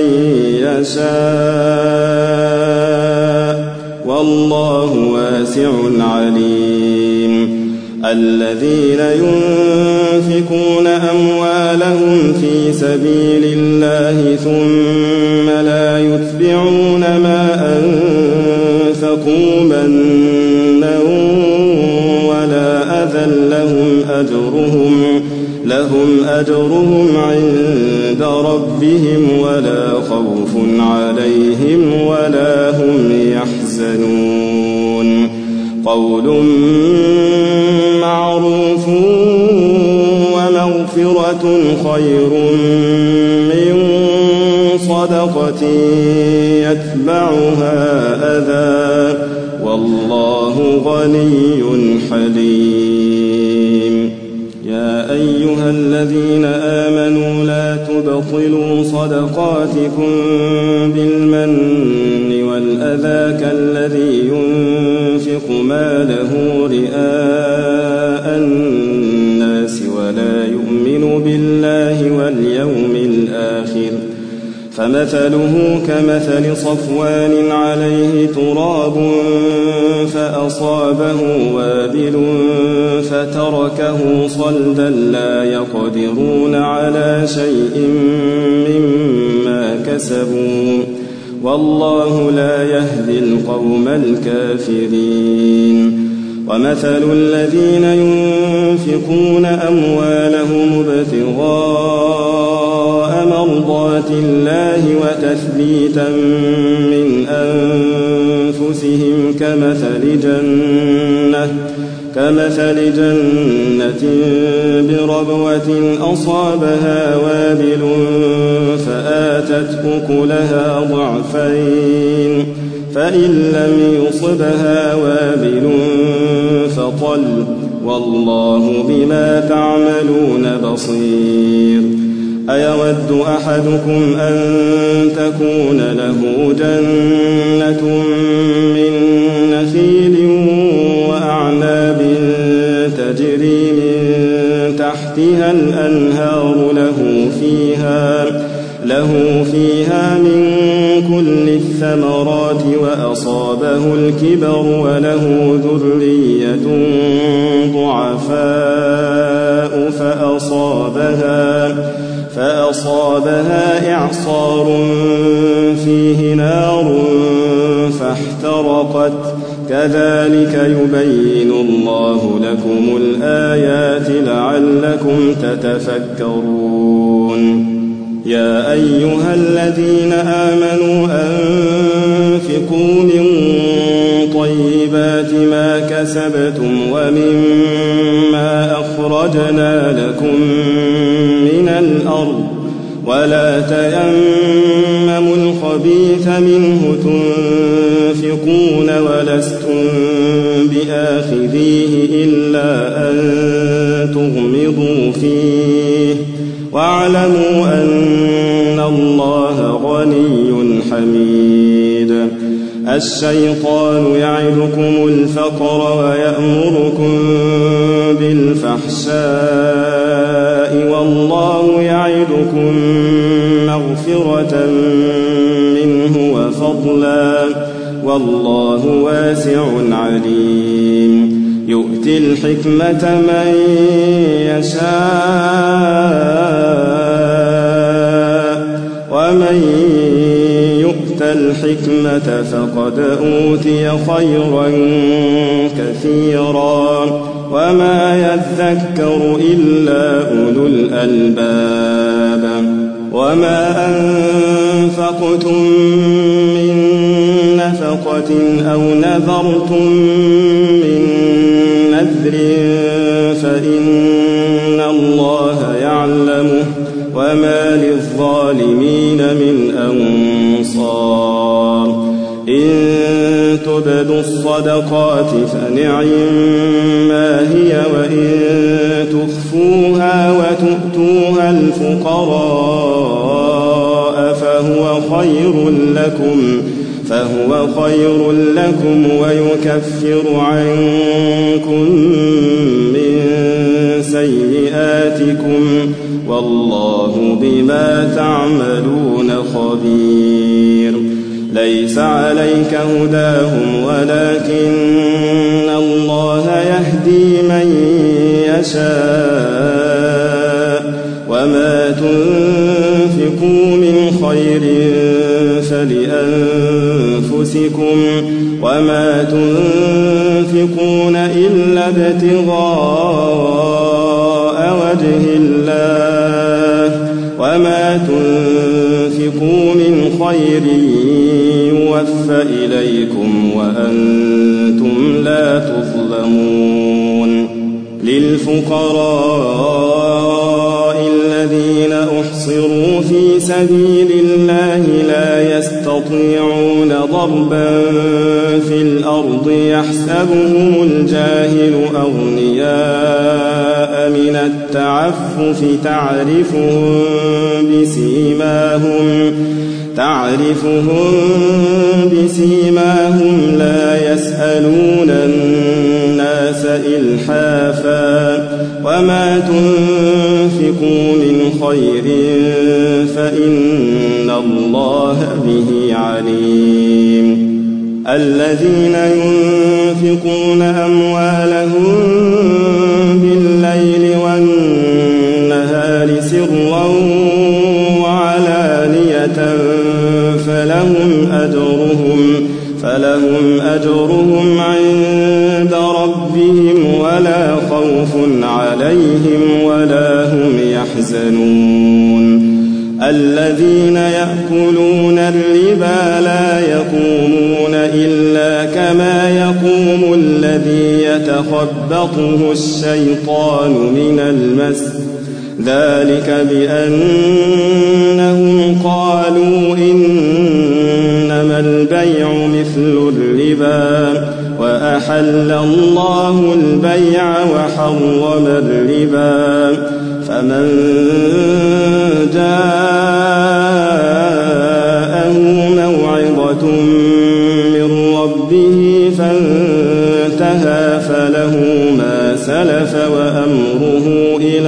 يشاء والله واسع عليم. الذين ينفقون أموالهم في سبيل الله ثم لا يتبعون ما أنفقوا منا ولا أذى لهم أجرهم عند ربهم ولا خوف عليهم ولا هم يحزنون. قول معروف ومغفرة خير من صدقة يتبعها أذى والله غني حليم. يا أيها الذين آمنوا لا تبطلوا صدقاتكم بالمن والأذى كالذي ينفق ماله رئاء الناس ولا يؤمن بالله واليوم الآخر فمثله كمثل صفوان عليه تراب فأصابه وابل فتركه صلدا لا يقدرون على شيء مما كسبوا والله لا يهدي القوم الكافرين. ومثل الذين ينفقون أموالهم ابتغاء مرضات الله وتثبيتا من أنفسهم كمثل جنة بربوة أصابها وابل فآتت أكلها ضعفين فإن لم يصبها وابل فطل والله بما تعملون بصير. أيود أحدكم أن تكون له جنة من نخيل وأعناب تجري من تحتها الأنهار له فيها من كل الثمرات وأصابه الكبر وله ذرية ضعفاء فأصابها إعصار فيه نار فاحترقت كذلك يبين الله لكم الآيات لعلكم تتفكرون. يا أيها الذين آمنوا أنفقوا من طيبات ما كسبتم ومما أخرجنا لكم من الأرض ولا تيمموا الخبيث منه تنفقون ولستم آخذيه إلا أن تغمضوا فيه واعلموا أن الله غني حميد. الشيطان يعدكم الفقر ويأمركم بالفحشاء والله يعدكم مغفرة منه وفضلا والله واسع عليم. يؤتي الحكمة من يشاء ومن يؤت الحكمة فقد أوتي خيرا كثيرا وما يذكر إلا أولو الألباب. وما أنفقتم من نفقة أو نذرتم من نذر فإن الله يعلمه وما للظالمين من أنصار. إن تبدوا الصدقات فنعما هي وإن تخفوها وتؤتوها الفقراء فهو خير لكم ويكفر عنكم من سيئاتكم والله بما تعملون خبير. ليس عليك هداهم ولكن الله يهدي من يشاء وما تنفقوا من خير فلأنفسكم وما تنفقون إلا ابتغاء وجه الله وما تنفقوا من خير يوفى إليكم وأنتم لا تظلمون. للفقراء الذين أحصروا في سبيل الله لا يستطيعون ضربا في الأرض يحسبهم الجاهل أغنياء من التعفف تعرفهم بسيماهم لا يسألون الناس إلحافا وما تنفقوا من خير فإن الله به عليم. الذين ينفقون أموالهم بالليل والنهار سرا وعلانية فلهم أجرهم عند ربهم ولا خوف عليهم ولا هم يحزنون. الذين يأكلون الربا لا يقومون إلا كما يقوم الذي يتخبطه الشيطان من المس ذلك بأنهم قالوا إنما البيع مثل الربا وأحل الله البيع وحرم الربا. فمن جاءه موعظة من ربه فانتهى فله ما سلف وأمره إلى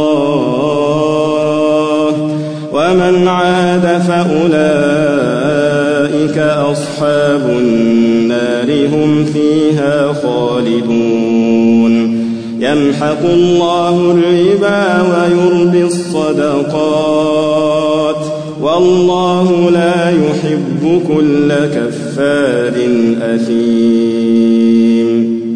الله ومن عاد فأولئك أصحاب النار هم فيها خالدون. يمحق الله الربا ويربي الصدقات والله لا يحب كل كفار أثيم.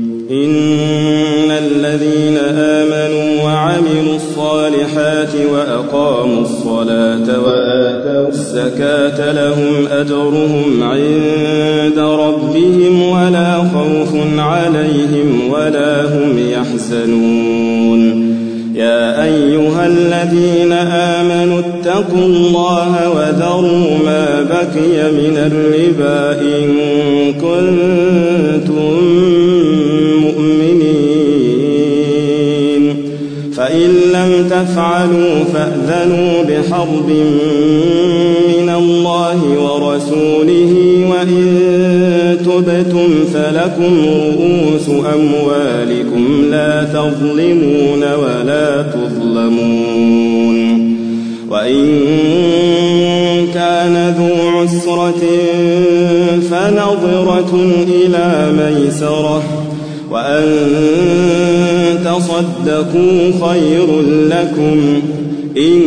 إن الذين آمنوا وعملوا الصالحات وأقاموا الصلاة وآتوا الزكاة لهم أجرهم عند ربهم ولا خوف عليهم ولا هم يحزنون. يا أيها الذين آمنوا اتقوا الله وذروا ما بقي من الربا إن كنتم تفعلوا فأذنوا بحرب من الله ورسوله وإن تبتم فلكم رؤوس أموالكم لا تظلمون ولا تظلمون وإن كان ذو عسرة فنظرة إلى ميسرة وأن تصدقوا خير لكم إن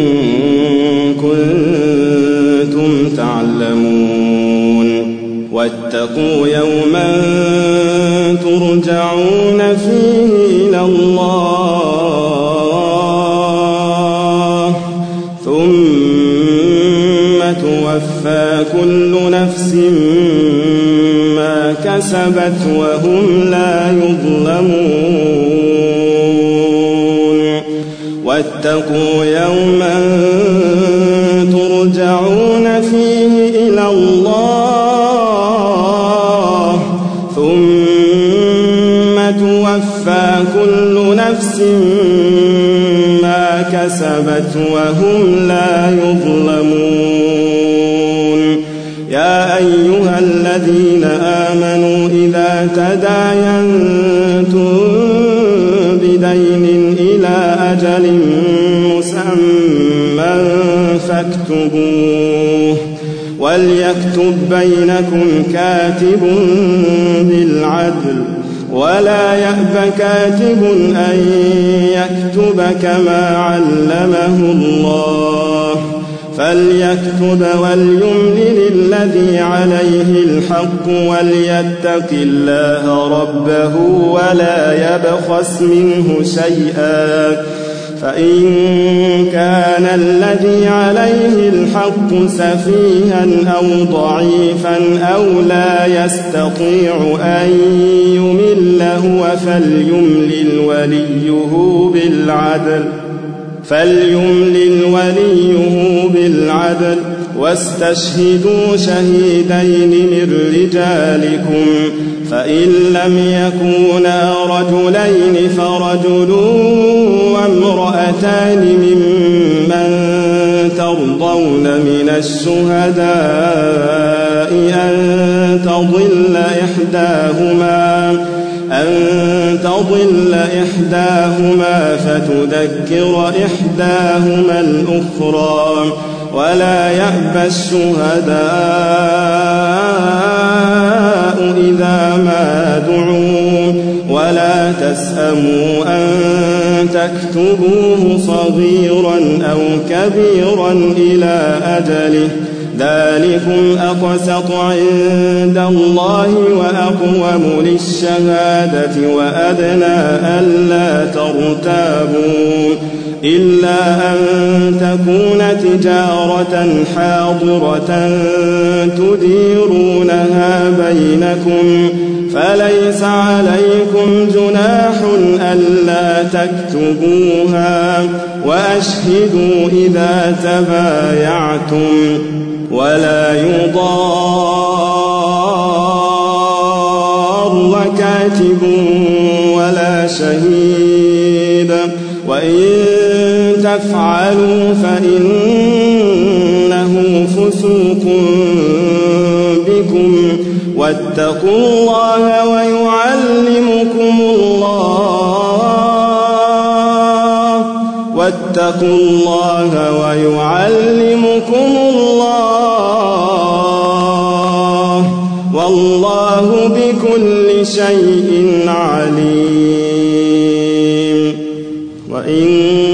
كنتم تعلمون واتقوا يوما ترجعون فيه إلى الله ثم توفى كل نفس ما كسبت وهم لا يظلمون واتقوا يوما ترجعون فيه إلى الله ثم توفى كل نفس ما كسبت وهم لا يظلمون يا أيها الذين آمنوا إذا تداينتم بدين إلى أجل مسمى فاكتبوه وليكتب بينكم كاتب بالعدل ولا يأب كاتب أن يكتب كما علمه الله فليكتب وليملل الذي عليه الحق وليتق الله ربه ولا يبخس منه شيئا فإن كان الذي عليه الحق سفيها أو ضعيفا أو لا يستطيع أن يمل هو فليملل وليه بالعدل واستشهدوا شهيدين من رجالكم فإن لم يكونا رجلين فرجل وامرأتان ممن ترضون من الشهداء أن تضل إحداهما فتذكر إحداهما الأخرى ولا يأبى الشهداء إذا ما دعوا ولا تسأموا أن تكتبوه صغيرا أو كبيرا إلى أجله ذلكم أقسط عند الله وأقوم للشهادة وأدنى ألا ترتابوا إلا أن تكون تجارة حاضرة تديرونها بينكم فليس عليكم جناح ألا تكتبوها وأشهدوا إذا تبايعتم ولا يضار كاتب ولا شهيد وإن تفعلوا فإنه فسوق بكم واتقوا الله ويعلمكم الله والله بكل شيء عليم وإن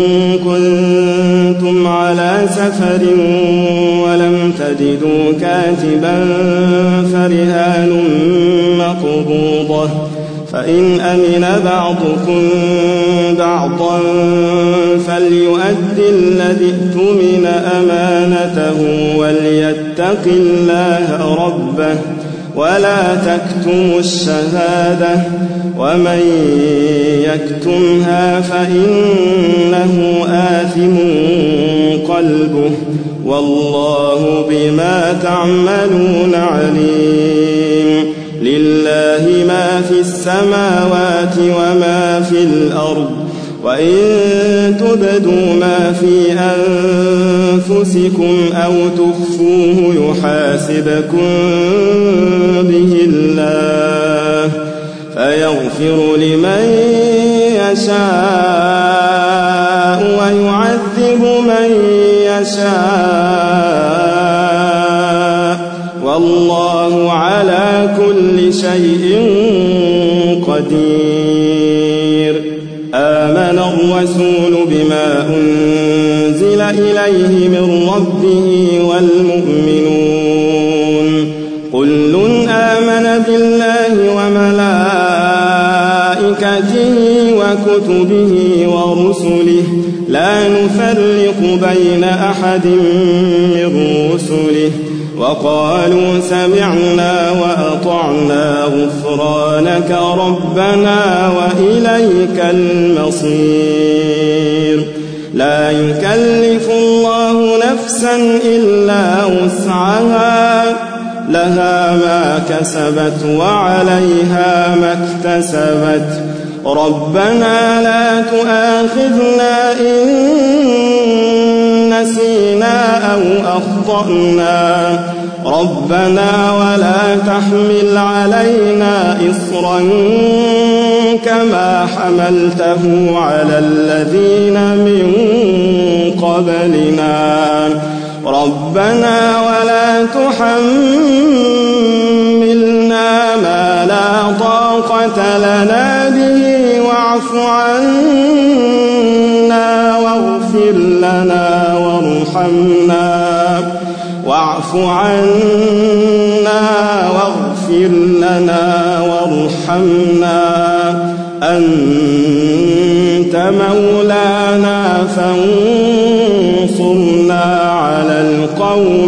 كنتم على سفر ولم تجدوا كاتبا فرهان مقبوضة فإن أمن بعضكم بعضا فليؤد الذي اؤتمن أمانته وليتق الله ربه ولا تكتموا الشهادة ومن يكتمها فإنه آثم قلبه والله بما تعملون عليم لله ما في السماوات وما في الأرض وإن تبدوا ما في أنفسكم أو تخفوه يحاسبكم به الله فيغفر لمن يشاء ويعذب من يشاء والله على كل شيء قدير. آمن الرسول بما أنزل إليه من ربه والمؤمنون كل آمن بالله وملائكته وكتبه ورسله لا نفرق بين أحد من رسله وقالوا سمعنا وأطعنا غفرانك ربنا وإليك المصير. لا يكلف الله نفسا إلا وسعها لها ما كسبت وعليها ما اكتسبت ربنا لا تؤاخذنا إن نسينا أو أخطأنا ربنا ولا تحمل علينا إصرا كما حملته على الذين من قبلنا ربنا ولا تحملنا ما لا طاقة لنا به واعف عنا واغفر لنا وارحمنا أنت مولانا فانصرنا على القوم